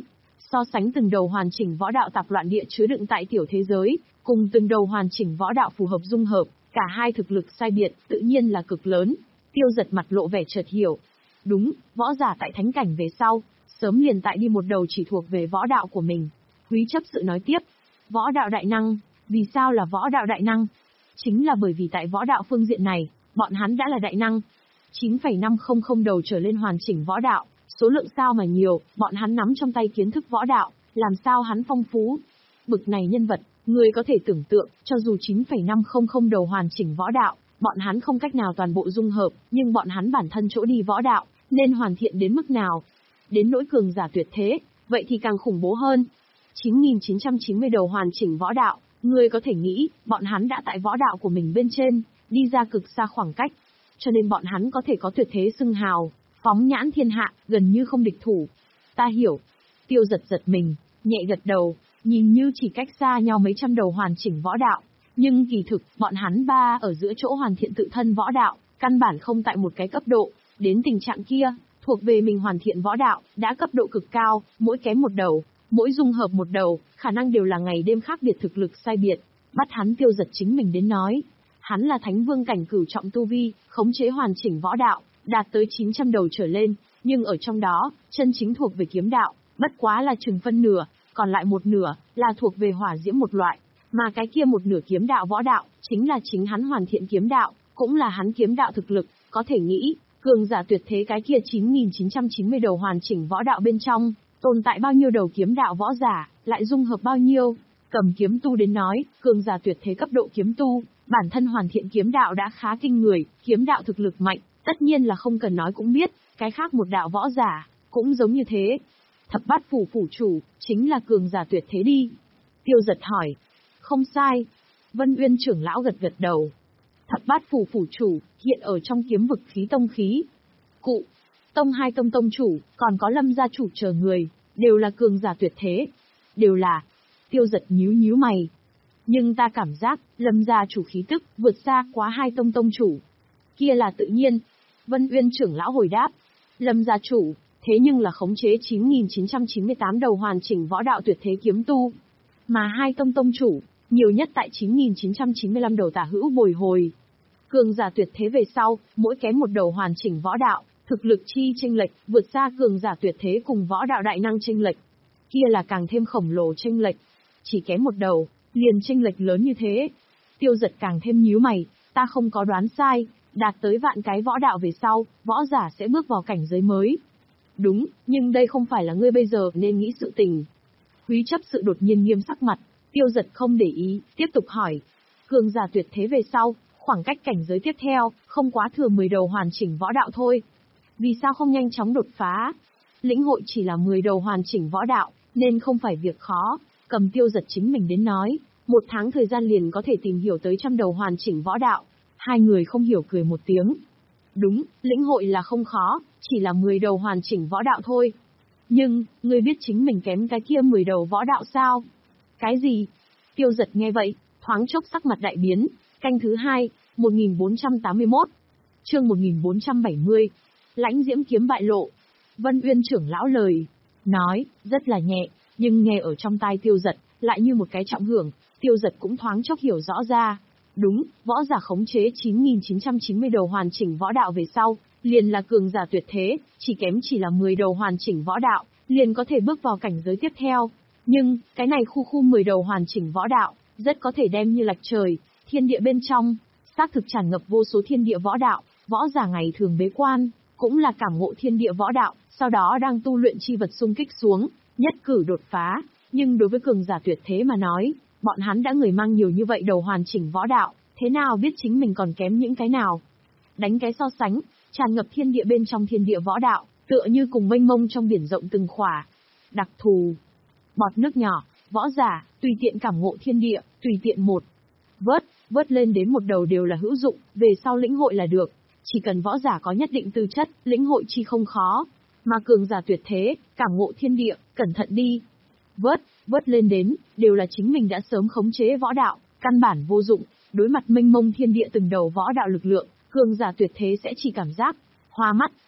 So sánh từng đầu hoàn chỉnh võ đạo tạp loạn địa chứa đựng tại tiểu thế giới, cùng từng đầu hoàn chỉnh võ đạo phù hợp dung hợp, cả hai thực lực sai biệt, tự nhiên là cực lớn. Tiêu Giật mặt lộ vẻ chợt hiểu. Đúng, võ giả tại thánh cảnh về sau, sớm liền tại đi một đầu chỉ thuộc về võ đạo của mình. Húy chấp sự nói tiếp, võ đạo đại năng, vì sao là võ đạo đại năng? Chính là bởi vì tại võ đạo phương diện này, bọn hắn đã là đại năng. chín phẩy năm không không đầu trở lên hoàn chỉnh võ đạo, số lượng sao mà nhiều, bọn hắn nắm trong tay kiến thức võ đạo, làm sao hắn phong phú. Bực này nhân vật, người có thể tưởng tượng, cho dù chín phẩy năm không không đầu hoàn chỉnh võ đạo, bọn hắn không cách nào toàn bộ dung hợp, nhưng bọn hắn bản thân chỗ đi võ đạo, nên hoàn thiện đến mức nào. Đến nỗi cường giả tuyệt thế, vậy thì càng khủng bố hơn. chín nghìn chín trăm chín mươi đầu hoàn chỉnh võ đạo, người có thể nghĩ, bọn hắn đã tại võ đạo của mình bên trên, đi ra cực xa khoảng cách. Cho nên bọn hắn có thể có tuyệt thế xưng hào, phóng nhãn thiên hạ, gần như không địch thủ. Ta hiểu. Tiêu Giật giật mình, nhẹ gật đầu, nhìn như chỉ cách xa nhau mấy trăm đầu hoàn chỉnh võ đạo. Nhưng kỳ thực, bọn hắn ba ở giữa chỗ hoàn thiện tự thân võ đạo, căn bản không tại một cái cấp độ, đến tình trạng kia, thuộc về mình hoàn thiện võ đạo, đã cấp độ cực cao, mỗi kém một đầu, mỗi dung hợp một đầu, khả năng đều là ngày đêm khác biệt thực lực sai biệt. Bắt hắn Tiêu Giật chính mình đến nói. Hắn là thánh vương cảnh cửu trọng tu vi, khống chế hoàn chỉnh võ đạo, đạt tới chín trăm đầu trở lên, nhưng ở trong đó, chân chính thuộc về kiếm đạo, bất quá là chừng phân nửa, còn lại một nửa, là thuộc về hỏa diễm một loại. Mà cái kia một nửa kiếm đạo võ đạo, chính là chính hắn hoàn thiện kiếm đạo, cũng là hắn kiếm đạo thực lực, có thể nghĩ, cường giả tuyệt thế cái kia chín nghìn chín trăm chín mươi đầu hoàn chỉnh võ đạo bên trong, tồn tại bao nhiêu đầu kiếm đạo võ giả, lại dung hợp bao nhiêu. Cầm kiếm tu đến nói, cường giả tuyệt thế cấp độ kiếm tu, bản thân hoàn thiện kiếm đạo đã khá kinh người, kiếm đạo thực lực mạnh, tất nhiên là không cần nói cũng biết, cái khác một đạo võ giả, cũng giống như thế. Thập bát phủ phủ chủ, chính là cường giả tuyệt thế đi. Tiêu Giật hỏi. Không sai. Vân Uyên trưởng lão gật gật đầu. Thập bát phủ phủ chủ, hiện ở trong kiếm vực khí tông khí. Cụ, tông hai tông tông chủ, còn có Lâm gia chủ chờ người, đều là cường giả tuyệt thế. Đều là. Tiêu Giật nhíu nhíu mày. Nhưng ta cảm giác, Lâm gia chủ khí tức, vượt xa quá hai tông tông chủ. Kia là tự nhiên. Vân Uyên trưởng lão hồi đáp. Lâm gia chủ, thế nhưng là khống chế chín nghìn chín trăm chín mươi tám đầu hoàn chỉnh võ đạo tuyệt thế kiếm tu. Mà hai tông tông chủ, nhiều nhất tại chín nghìn chín trăm chín mươi lăm đầu tả hữu bồi hồi. Cường giả tuyệt thế về sau, mỗi kém một đầu hoàn chỉnh võ đạo, thực lực chi chênh lệch, vượt xa cường giả tuyệt thế cùng võ đạo đại năng chênh lệch. Kia là càng thêm khổng lồ chênh lệch. Chỉ kém một đầu, liền chênh lệch lớn như thế. Tiêu Giật càng thêm nhíu mày, ta không có đoán sai, đạt tới vạn cái võ đạo về sau, võ giả sẽ bước vào cảnh giới mới. Đúng, nhưng đây không phải là ngươi bây giờ nên nghĩ sự tình. Húy chấp sự đột nhiên nghiêm sắc mặt, Tiêu Giật không để ý, tiếp tục hỏi. Cường giả tuyệt thế về sau, khoảng cách cảnh giới tiếp theo, không quá thừa mười đầu hoàn chỉnh võ đạo thôi. Vì sao không nhanh chóng đột phá? Lĩnh hội chỉ là mười đầu hoàn chỉnh võ đạo, nên không phải việc khó. Cầm Tiêu Giật chính mình đến nói, một tháng thời gian liền có thể tìm hiểu tới trăm đầu hoàn chỉnh võ đạo. Hai người không hiểu cười một tiếng. Đúng, lĩnh hội là không khó, chỉ là mười đầu hoàn chỉnh võ đạo thôi. Nhưng, ngươi biết chính mình kém cái kia mười đầu võ đạo sao? Cái gì? Tiêu Giật nghe vậy, thoáng chốc sắc mặt đại biến. Canh thứ hai, một nghìn bốn trăm tám mươi mốt. Chương một nghìn bốn trăm bảy mươi. Lãnh diễm kiếm bại lộ. Vân Uyên trưởng lão lời nói, rất là nhẹ, nhưng nghe ở trong tai Tiêu Giật, lại như một cái trọng hưởng, Tiêu Giật cũng thoáng chốc hiểu rõ ra. Đúng, võ giả khống chế chín nghìn chín trăm chín mươi đầu hoàn chỉnh võ đạo về sau, liền là cường giả tuyệt thế, chỉ kém chỉ là mười đầu hoàn chỉnh võ đạo, liền có thể bước vào cảnh giới tiếp theo. Nhưng, cái này khu khu mười đầu hoàn chỉnh võ đạo, rất có thể đem như lạch trời, thiên địa bên trong, xác thực tràn ngập vô số thiên địa võ đạo, võ giả ngày thường bế quan, cũng là cảm ngộ thiên địa võ đạo, sau đó đang tu luyện chi vật xung kích xuống, nhất cử đột phá. Nhưng đối với cường giả tuyệt thế mà nói, bọn hắn đã người mang nhiều như vậy đầu hoàn chỉnh võ đạo, thế nào biết chính mình còn kém những cái nào? Đánh cái so sánh, tràn ngập thiên địa bên trong thiên địa võ đạo, tựa như cùng mênh mông trong biển rộng từng khỏa. Đặc thù. Bọt nước nhỏ, võ giả, tùy tiện cảm ngộ thiên địa, tùy tiện một. Vớt, vớt lên đến một đầu đều là hữu dụng, về sau lĩnh hội là được. Chỉ cần võ giả có nhất định tư chất, lĩnh hội chi không khó. Mà cường giả tuyệt thế, cảm ngộ thiên địa, cẩn thận đi. Vớt, vớt lên đến, đều là chính mình đã sớm khống chế võ đạo, căn bản vô dụng, đối mặt mênh mông thiên địa từng đầu võ đạo lực lượng, cường giả tuyệt thế sẽ chỉ cảm giác hoa mắt,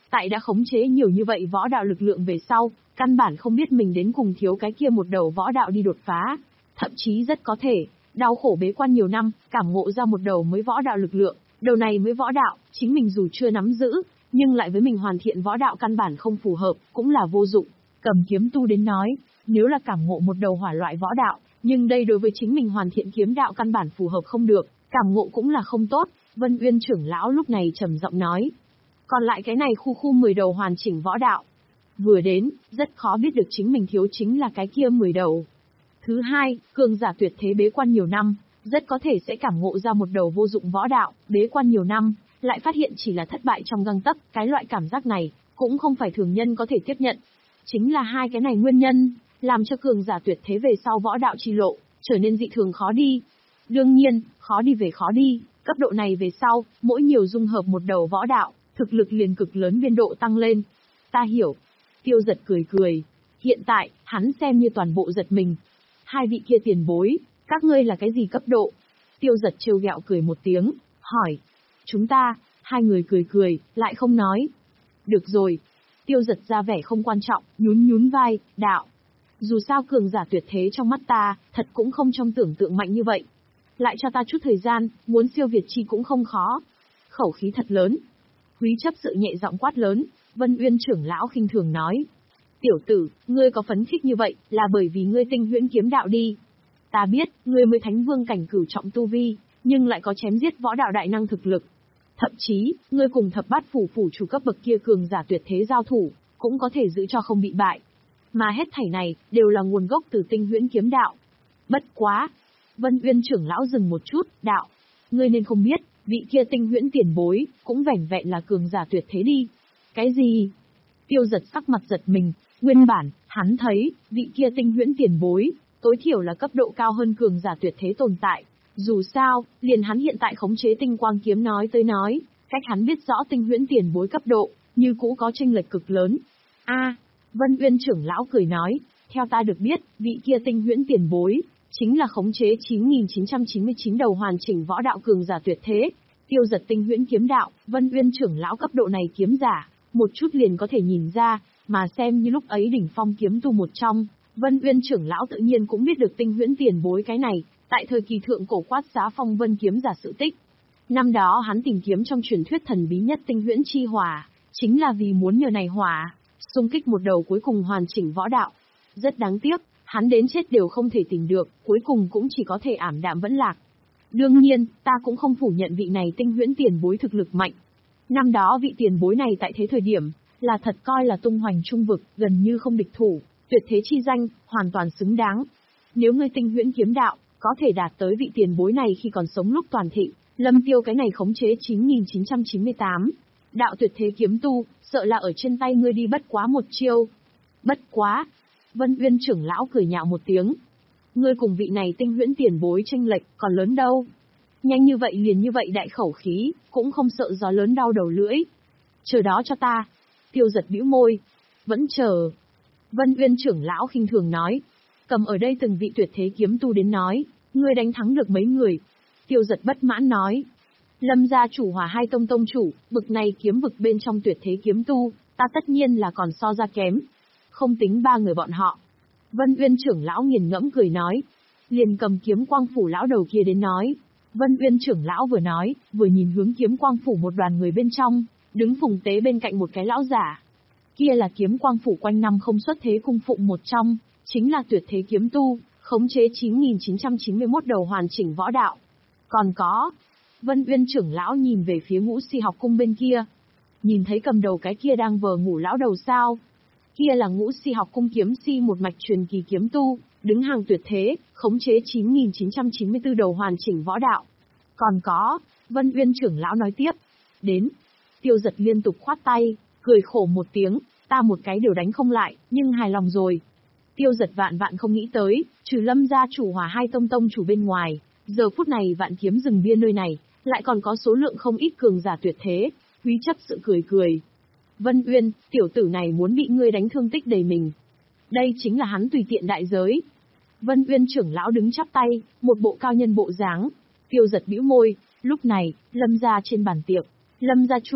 Tại đã khống chế nhiều như vậy võ đạo lực lượng về sau, căn bản không biết mình đến cùng thiếu cái kia một đầu võ đạo đi đột phá. Thậm chí rất có thể, đau khổ bế quan nhiều năm, cảm ngộ ra một đầu mới võ đạo lực lượng. Đầu này mới võ đạo, chính mình dù chưa nắm giữ, nhưng lại với mình hoàn thiện võ đạo căn bản không phù hợp, cũng là vô dụng. Cầm kiếm tu đến nói, nếu là cảm ngộ một đầu hỏa loại võ đạo, nhưng đây đối với chính mình hoàn thiện kiếm đạo căn bản phù hợp không được, cảm ngộ cũng là không tốt. Vân Uyên trưởng lão lúc này trầm giọng nói. Còn lại cái này khu khu mười đầu hoàn chỉnh võ đạo. Vừa đến, rất khó biết được chính mình thiếu chính là cái kia mười đầu. Thứ hai, cường giả tuyệt thế bế quan nhiều năm, rất có thể sẽ cảm ngộ ra một đầu vô dụng võ đạo, bế quan nhiều năm, lại phát hiện chỉ là thất bại trong gang tấc, cái loại cảm giác này, cũng không phải thường nhân có thể tiếp nhận. Chính là hai cái này nguyên nhân, làm cho cường giả tuyệt thế về sau võ đạo chi lộ, trở nên dị thường khó đi. Đương nhiên, khó đi về khó đi, cấp độ này về sau, mỗi nhiều dung hợp một đầu võ đạo, thực lực liền cực lớn biên độ tăng lên. Ta hiểu. Tiêu Giật cười cười. Hiện tại, hắn xem như toàn bộ giật mình. Hai vị kia tiền bối, các ngươi là cái gì cấp độ? Tiêu Giật trêu ghẹo cười một tiếng, hỏi. Chúng ta, hai người cười cười, lại không nói. Được rồi. Tiêu Giật ra vẻ không quan trọng, nhún nhún vai, đạo. Dù sao cường giả tuyệt thế trong mắt ta, thật cũng không trong tưởng tượng mạnh như vậy. Lại cho ta chút thời gian, muốn siêu việt chi cũng không khó. Khẩu khí thật lớn. Quý chấp sự nhẹ giọng quát lớn, Vân Uyên trưởng lão khinh thường nói. Tiểu tử, ngươi có phấn khích như vậy, là bởi vì ngươi tinh huyễn kiếm đạo đi. Ta biết, ngươi mới thánh vương cảnh cửu trọng tu vi, nhưng lại có chém giết võ đạo đại năng thực lực. Thậm chí, ngươi cùng thập bát phủ phủ chủ cấp bậc kia cường giả tuyệt thế giao thủ, cũng có thể giữ cho không bị bại. Mà hết thảy này, đều là nguồn gốc từ tinh huyễn kiếm đạo. Bất quá. Vân Uyên trưởng lão dừng một chút, đạo. Ngươi nên không biết, vị kia tinh huyễn tiền bối, cũng vẻn vẹn là cường giả tuyệt thế đi. Cái gì? Tiêu Giật sắc mặt giật mình, nguyên bản, hắn thấy, vị kia tinh huyễn tiền bối, tối thiểu là cấp độ cao hơn cường giả tuyệt thế tồn tại. Dù sao, liền hắn hiện tại khống chế tinh quang kiếm nói tới nói, cách hắn biết rõ tinh huyễn tiền bối cấp độ, như cũ có chênh lệch cực lớn. A, Vân Uyên trưởng lão cười nói, theo ta được biết, vị kia tinh huyễn tiền bối, chính là khống chế chín nghìn chín trăm chín mươi chín đầu hoàn chỉnh võ đạo cường giả tuyệt thế. Tiêu Giật tinh huyễn kiếm đạo, Vân Uyên trưởng lão cấp độ này kiếm giả, một chút liền có thể nhìn ra, mà xem như lúc ấy đỉnh phong kiếm tu một trong, Vân Uyên trưởng lão tự nhiên cũng biết được tinh huyễn tiền bối cái này, tại thời kỳ thượng cổ quát xá phong vân kiếm giả sự tích. Năm đó hắn tìm kiếm trong truyền thuyết thần bí nhất tinh huyễn chi hỏa, chính là vì muốn nhờ này hỏa, xung kích một đầu cuối cùng hoàn chỉnh võ đạo. Rất đáng tiếc, hắn đến chết đều không thể tìm được, cuối cùng cũng chỉ có thể ảm đạm vẫn lạc. Đương nhiên, ta cũng không phủ nhận vị này tinh huyễn tiền bối thực lực mạnh. Năm đó vị tiền bối này tại thế thời điểm, là thật coi là tung hoành trung vực, gần như không địch thủ, tuyệt thế chi danh, hoàn toàn xứng đáng. Nếu ngươi tinh huyễn kiếm đạo, có thể đạt tới vị tiền bối này khi còn sống lúc toàn thịnh, Lâm Tiêu cái này khống chế chín nghìn chín trăm chín mươi tám. Đạo tuyệt thế kiếm tu, sợ là ở trên tay ngươi đi bất quá một chiêu. Bất quá. Vân Uyên trưởng lão cười nhạo một tiếng. Ngươi cùng vị này tinh huyễn tiền bối chênh lệch còn lớn đâu. Nhanh như vậy liền như vậy đại khẩu khí, cũng không sợ gió lớn đau đầu lưỡi. Chờ đó cho ta. Tiêu Giật bĩu môi. Vẫn chờ. Vân Uyên trưởng lão khinh thường nói. Cầm ở đây từng vị tuyệt thế kiếm tu đến nói, ngươi đánh thắng được mấy người. Tiêu Giật bất mãn nói. Lâm gia chủ Hỏa Hai Tông tông chủ, bực này kiếm vực bên trong tuyệt thế kiếm tu, ta tất nhiên là còn so ra kém. Không tính ba người bọn họ. Vân Uyên trưởng lão nghiền ngẫm cười nói. Liền cầm kiếm quang phủ lão đầu kia đến nói. Vân Uyên trưởng lão vừa nói, vừa nhìn hướng kiếm quang phủ một đoàn người bên trong, đứng phùng tế bên cạnh một cái lão giả. Kia là kiếm quang phủ quanh năm không xuất thế cung phụng một trong, chính là tuyệt thế kiếm tu, khống chế chín nghìn chín trăm chín mươi mốt đầu hoàn chỉnh võ đạo. Còn có, Vân Uyên trưởng lão nhìn về phía Ngũ Si học cung bên kia. Nhìn thấy cầm đầu cái kia đang vờ ngủ lão đầu sao? Kia là Ngũ Si học cung kiếm si một mạch truyền kỳ kiếm tu, đứng hàng tuyệt thế, khống chế chín nghìn chín trăm chín mươi tư đầu hoàn chỉnh võ đạo. Còn có, Vân Uyên trưởng lão nói tiếp. Đến. Tiêu Giật liên tục khoát tay, cười khổ một tiếng, ta một cái đều đánh không lại, nhưng hài lòng rồi. Tiêu Giật vạn vạn không nghĩ tới, trừ Lâm gia chủ Hỏa Hai Tông tông chủ bên ngoài, giờ phút này Vạn Kiếm rừng bia nơi này, lại còn có số lượng không ít cường giả tuyệt thế. Quý chấp sự cười cười. Vân Uyên, tiểu tử này muốn bị ngươi đánh thương tích đầy mình. Đây chính là hắn tùy tiện đại giới. Vân Uyên trưởng lão đứng chắp tay, một bộ cao nhân bộ dáng. Tiêu Giật bĩu môi, lúc này, Lâm gia trên bàn tiệc, Lâm gia chủ,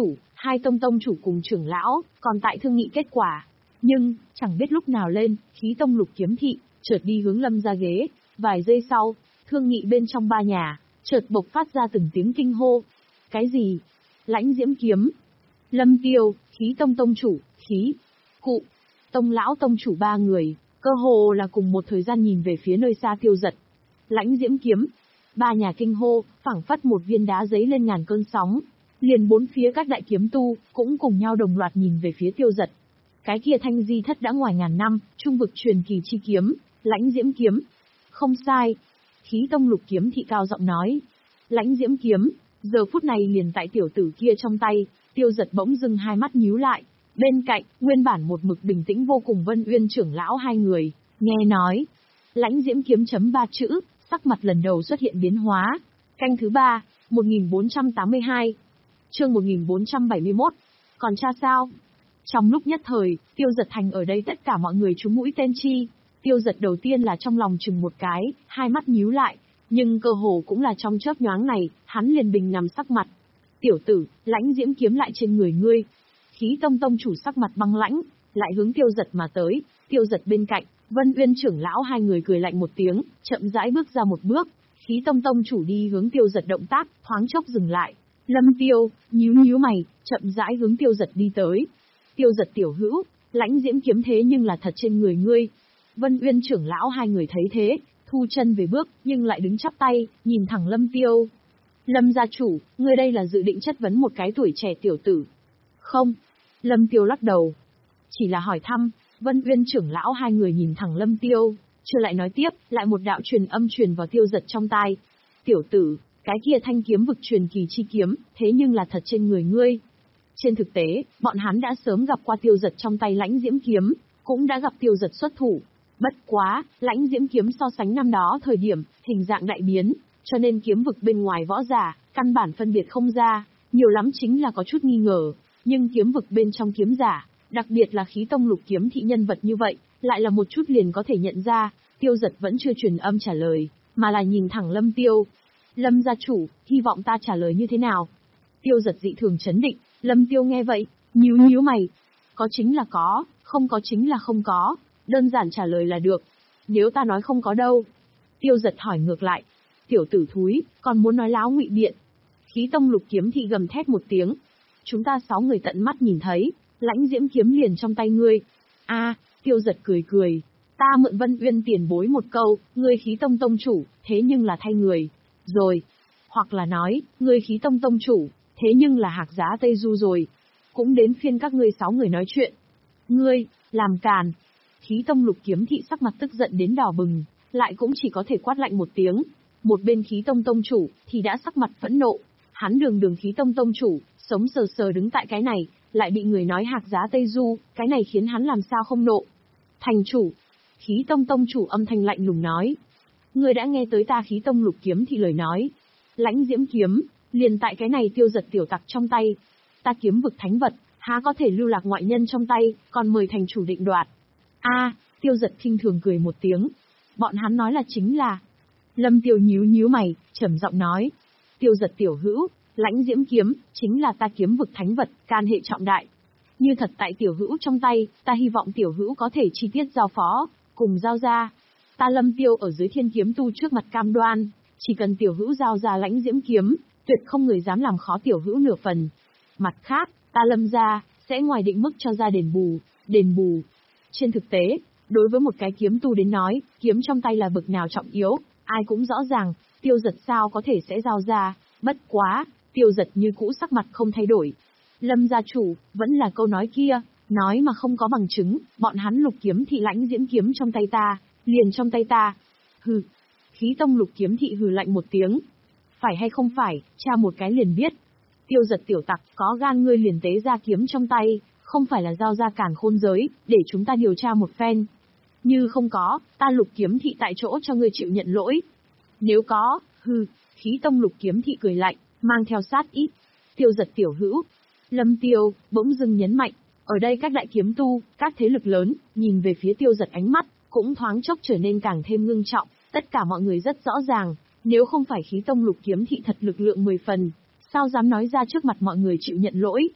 hai tông tông chủ cùng trưởng lão, còn tại thương nghị kết quả. Nhưng, chẳng biết lúc nào lên, khí tông lục kiếm thị, chợt đi hướng Lâm ra ghế, vài giây sau, thương nghị bên trong ba nhà, chợt bộc phát ra từng tiếng kinh hô. Cái gì? Lãnh diễm kiếm. Lâm Tiêu, khí tông tông chủ, khí. Cụ. Tông lão tông chủ ba người, cơ hồ là cùng một thời gian nhìn về phía nơi xa Tiêu Dật. Lãnh diễm kiếm. Ba nhà kinh hô, phảng phất một viên đá giấy lên ngàn cơn sóng. Liền bốn phía các đại kiếm tu, cũng cùng nhau đồng loạt nhìn về phía Tiêu Dật. Cái kia thanh di thất đã ngoài ngàn năm, trung vực truyền kỳ chi kiếm, lãnh diễm kiếm. Không sai. Khí tông lục kiếm thị cao giọng nói. Lãnh diễm kiếm, giờ phút này liền tại tiểu tử kia trong tay. Tiêu Dật bỗng dưng hai mắt nhíu lại. Bên cạnh, nguyên bản một mực bình tĩnh vô cùng Vân Uyên trưởng lão hai người, nghe nói. Lãnh diễm kiếm chấm ba chữ, sắc mặt lần đầu xuất hiện biến hóa. Canh thứ ba, một nghìn bốn trăm tám mươi hai. Chương một nghìn bốn trăm bảy mươi mốt. Còn cha sao? Trong lúc nhất thời, Tiêu Dật thành ở đây tất cả mọi người trúng mũi tên chi. Tiêu Dật đầu tiên là trong lòng chừng một cái, hai mắt nhíu lại, nhưng cơ hồ cũng là trong chớp nhoáng này, hắn liền bình nằm sắc mặt. Tiểu tử, lãnh diễm kiếm lại trên người ngươi. Khí tông tông chủ sắc mặt băng lãnh, lại hướng Tiêu Dật mà tới. Tiêu Dật bên cạnh, Vân Uyên trưởng lão hai người cười lạnh một tiếng, chậm rãi bước ra một bước. Khí tông tông chủ đi hướng Tiêu Dật động tác, thoáng chốc dừng lại. Lâm Tiêu, nhíu nhíu mày, chậm rãi hướng Tiêu Dật đi tới. Tiêu Dật tiểu hữu, lãnh diễm kiếm thế nhưng là thật trên người ngươi. Vân Uyên trưởng lão hai người thấy thế, thu chân về bước, nhưng lại đứng chắp tay, nhìn thẳng Lâm Tiêu. Lâm gia chủ, ngươi đây là dự định chất vấn một cái tuổi trẻ tiểu tử. Không. Lâm Tiêu lắc đầu. Chỉ là hỏi thăm. Vân Uyên trưởng lão hai người nhìn thẳng Lâm Tiêu, chưa lại nói tiếp, lại một đạo truyền âm truyền vào Tiêu Dật trong tai. Tiểu tử, cái kia thanh kiếm vực truyền kỳ chi kiếm, thế nhưng là thật trên người ngươi. Trên thực tế, bọn hắn đã sớm gặp qua Tiêu Dật trong tay lãnh diễm kiếm, cũng đã gặp Tiêu Dật xuất thủ. Bất quá, lãnh diễm kiếm so sánh năm đó thời điểm, hình dạng đại biến, cho nên kiếm vực bên ngoài võ giả, căn bản phân biệt không ra, nhiều lắm chính là có chút nghi ngờ, nhưng kiếm vực bên trong kiếm giả, đặc biệt là khí tông lục kiếm thị nhân vật như vậy, lại là một chút liền có thể nhận ra. Tiêu Dật vẫn chưa truyền âm trả lời, mà là nhìn thẳng Lâm Tiêu. Lâm gia chủ, hy vọng ta trả lời như thế nào? Tiêu Dật dị thường chấn định. Lâm Tiêu nghe vậy, nhíu nhíu mày. Có chính là có, không có chính là không có, đơn giản trả lời là được. Nếu ta nói không có đâu? Tiêu Dật hỏi ngược lại. Tiểu tử thúi, còn muốn nói láo ngụy biện. Khí tông lục kiếm thị gầm thét một tiếng. Chúng ta sáu người tận mắt nhìn thấy, lãnh diễm kiếm liền trong tay ngươi. A, à, Tiêu Dật cười cười. Ta mượn Vân Uyên tiền bối một câu, ngươi khí tông tông chủ, thế nhưng là thay người. Rồi. Hoặc là nói, ngươi khí tông tông chủ, thế nhưng là hạc giá Tây Du rồi. Cũng đến phiên các ngươi sáu người nói chuyện. Ngươi, làm càn. Khí tông lục kiếm thị sắc mặt tức giận đến đỏ bừng, lại cũng chỉ có thể quát lạnh một tiếng. Một bên khí tông tông chủ, thì đã sắc mặt phẫn nộ. Hắn đường đường khí tông tông chủ, sống sờ sờ đứng tại cái này, lại bị người nói hạc giá Tây Du, cái này khiến hắn làm sao không nộ. Thành chủ. Khí tông tông chủ âm thanh lạnh lùng nói. Ngươi đã nghe tới ta khí tông lục kiếm thị lời nói. Lãnh diễm kiếm, liền tại cái này Tiêu Dật tiểu tặc trong tay. Ta kiếm vực thánh vật, há có thể lưu lạc ngoại nhân trong tay, còn mời thành chủ định đoạt. A, à, Tiêu Dật khinh thường cười một tiếng. Bọn hắn nói là chính là. Lâm Tiêu nhíu nhíu mày, trầm giọng nói. Tiêu Dật tiểu hữu, lãnh diễm kiếm, chính là ta kiếm vực thánh vật, can hệ trọng đại. Như thật tại tiểu hữu trong tay, ta hy vọng tiểu hữu có thể chi tiết giao phó, cùng giao ra. Ta Lâm Tiêu ở dưới thiên kiếm tu trước mặt cam đoan, chỉ cần tiểu hữu giao ra lãnh diễm kiếm, tuyệt không người dám làm khó tiểu hữu nửa phần. Mặt khác, ta Lâm gia sẽ ngoài định mức cho ra đền bù, đền bù. Trên thực tế, đối với một cái kiếm tu đến nói, kiếm trong tay là bực nào trọng yếu, ai cũng rõ ràng, Tiêu Dật sao có thể sẽ giao ra, bất quá, Tiêu Dật như cũ sắc mặt không thay đổi. Lâm gia chủ, vẫn là câu nói kia, nói mà không có bằng chứng, bọn hắn lục kiếm thị lãnh diễm kiếm trong tay ta, liền trong tay ta. Hừ, khí tông lục kiếm thị hừ lạnh một tiếng. Phải hay không phải, tra một cái liền biết. Tiêu Dật tiểu tặc, có gan ngươi liền tế ra kiếm trong tay, không phải là giao ra càn khôn giới, để chúng ta điều tra một phen. Như không có, ta lục kiếm thị tại chỗ cho ngươi chịu nhận lỗi. Nếu có, hừ, khí tông lục kiếm thị cười lạnh, mang theo sát ý. Tiêu Dật tiểu hữu. Lâm Tiêu, bỗng dưng nhấn mạnh, ở đây các đại kiếm tu, các thế lực lớn, nhìn về phía Tiêu Dật ánh mắt, cũng thoáng chốc trở nên càng thêm ngưng trọng, tất cả mọi người rất rõ ràng, nếu không phải khí tông lục kiếm thị thật lực lượng mười phần, sao dám nói ra trước mặt mọi người chịu nhận lỗi.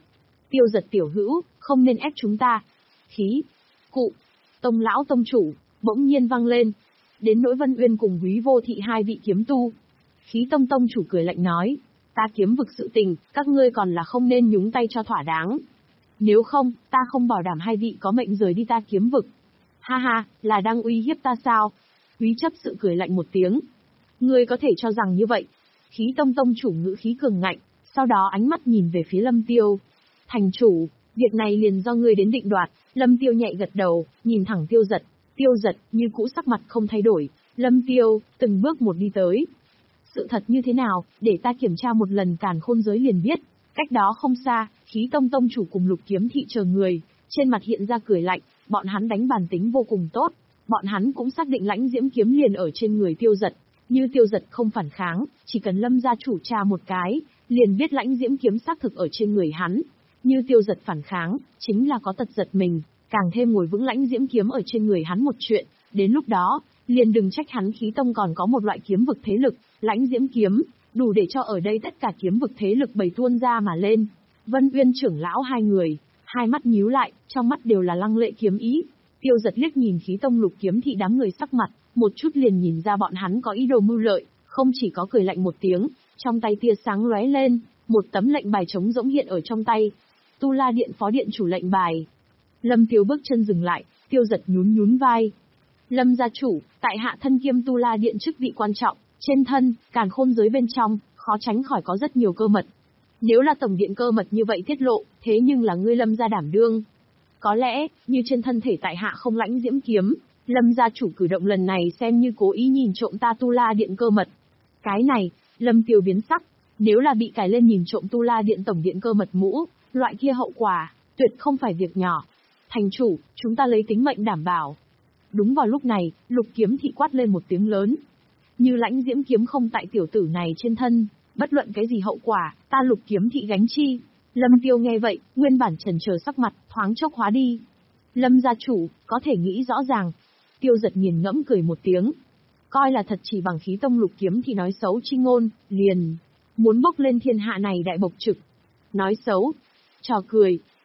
Tiêu Giật tiểu hữu, không nên ép chúng ta. Khí. Cụ. Tông lão tông chủ, bỗng nhiên vang lên. Đến nỗi Vân Uyên cùng Quý Vô Thị hai vị kiếm tu. Khí tông tông chủ cười lạnh nói, ta kiếm vực sự tình, các ngươi còn là không nên nhúng tay cho thỏa đáng. Nếu không, ta không bảo đảm hai vị có mệnh rời đi ta kiếm vực. Ha ha, là đang uy hiếp ta sao? Quý chấp sự cười lạnh một tiếng. Ngươi có thể cho rằng như vậy. Khí tông tông chủ ngữ khí cường ngạnh, sau đó ánh mắt nhìn về phía Lâm Tiêu. Thành chủ, việc này liền do ngươi đến định đoạt. Lâm Tiêu nhạy gật đầu, nhìn thẳng Tiêu Giật. Tiêu Giật, như cũ sắc mặt không thay đổi. Lâm Tiêu, từng bước một đi tới. Sự thật như thế nào, để ta kiểm tra một lần càn khôn giới liền biết. Cách đó không xa, Khí tông tông chủ cùng Lục Kiếm Thị chờ người, trên mặt hiện ra cười lạnh, bọn hắn đánh bản tính vô cùng tốt. Bọn hắn cũng xác định lãnh diễm kiếm liền ở trên người Tiêu Giật. Như Tiêu Giật không phản kháng, chỉ cần Lâm gia chủ tra một cái, liền biết lãnh diễm kiếm xác thực ở trên người hắn. Như Tiêu Giật phản kháng, chính là có tật giật mình, càng thêm ngồi vững lãnh diễm kiếm ở trên người hắn một chuyện. Đến lúc đó, liền đừng trách hắn Khí tông còn có một loại kiếm vực thế lực, lãnh diễm kiếm, đủ để cho ở đây tất cả kiếm vực thế lực bày tuôn ra mà lên. Vân Uyên trưởng lão hai người, hai mắt nhíu lại, trong mắt đều là lăng lệ kiếm ý. Tiêu Giật liếc nhìn Khí tông Lục Kiếm Thị đám người sắc mặt, một chút liền nhìn ra bọn hắn có ý đồ mưu lợi, không chỉ có cười lạnh một tiếng, trong tay tia sáng lóe lên, một tấm lệnh bài trống rỗng hiện ở trong tay. Tu La Điện phó điện chủ lệnh bài. Lâm Tiêu bước chân dừng lại, Tiêu Giật nhún nhún vai. Lâm gia chủ, tại hạ thân kiêm Tu La Điện chức vị quan trọng, trên thân, càn khôn giới bên trong, khó tránh khỏi có rất nhiều cơ mật. Nếu là tổng điện cơ mật như vậy tiết lộ, thế nhưng là ngươi Lâm gia đảm đương. Có lẽ, như trên thân thể tại hạ không lãnh diễm kiếm, Lâm gia chủ cử động lần này xem như cố ý nhìn trộm ta Tu La Điện cơ mật. Cái này, Lâm Tiêu biến sắc, nếu là bị cài lên nhìn trộm Tu La Điện tổng điện cơ mật mũ, loại kia hậu quả, tuyệt không phải việc nhỏ. Thành chủ, chúng ta lấy tính mệnh đảm bảo. Đúng vào lúc này, Lục Kiếm Thị quát lên một tiếng lớn. Như lãnh diễm kiếm không tại tiểu tử này trên thân, bất luận cái gì hậu quả, ta Lục Kiếm Thị gánh chi. Lâm Tiêu nghe vậy, nguyên bản chần chờ sắc mặt, thoáng chốc hóa đi. Lâm gia chủ, có thể nghĩ rõ ràng. Tiêu Giật nghiền ngẫm cười một tiếng. Coi là thật chỉ bằng Khí tông Lục Kiếm Thị nói xấu chi ngôn, liền muốn bốc lên thiên hạ này đại bộc trực. Nói xấu, trò cười,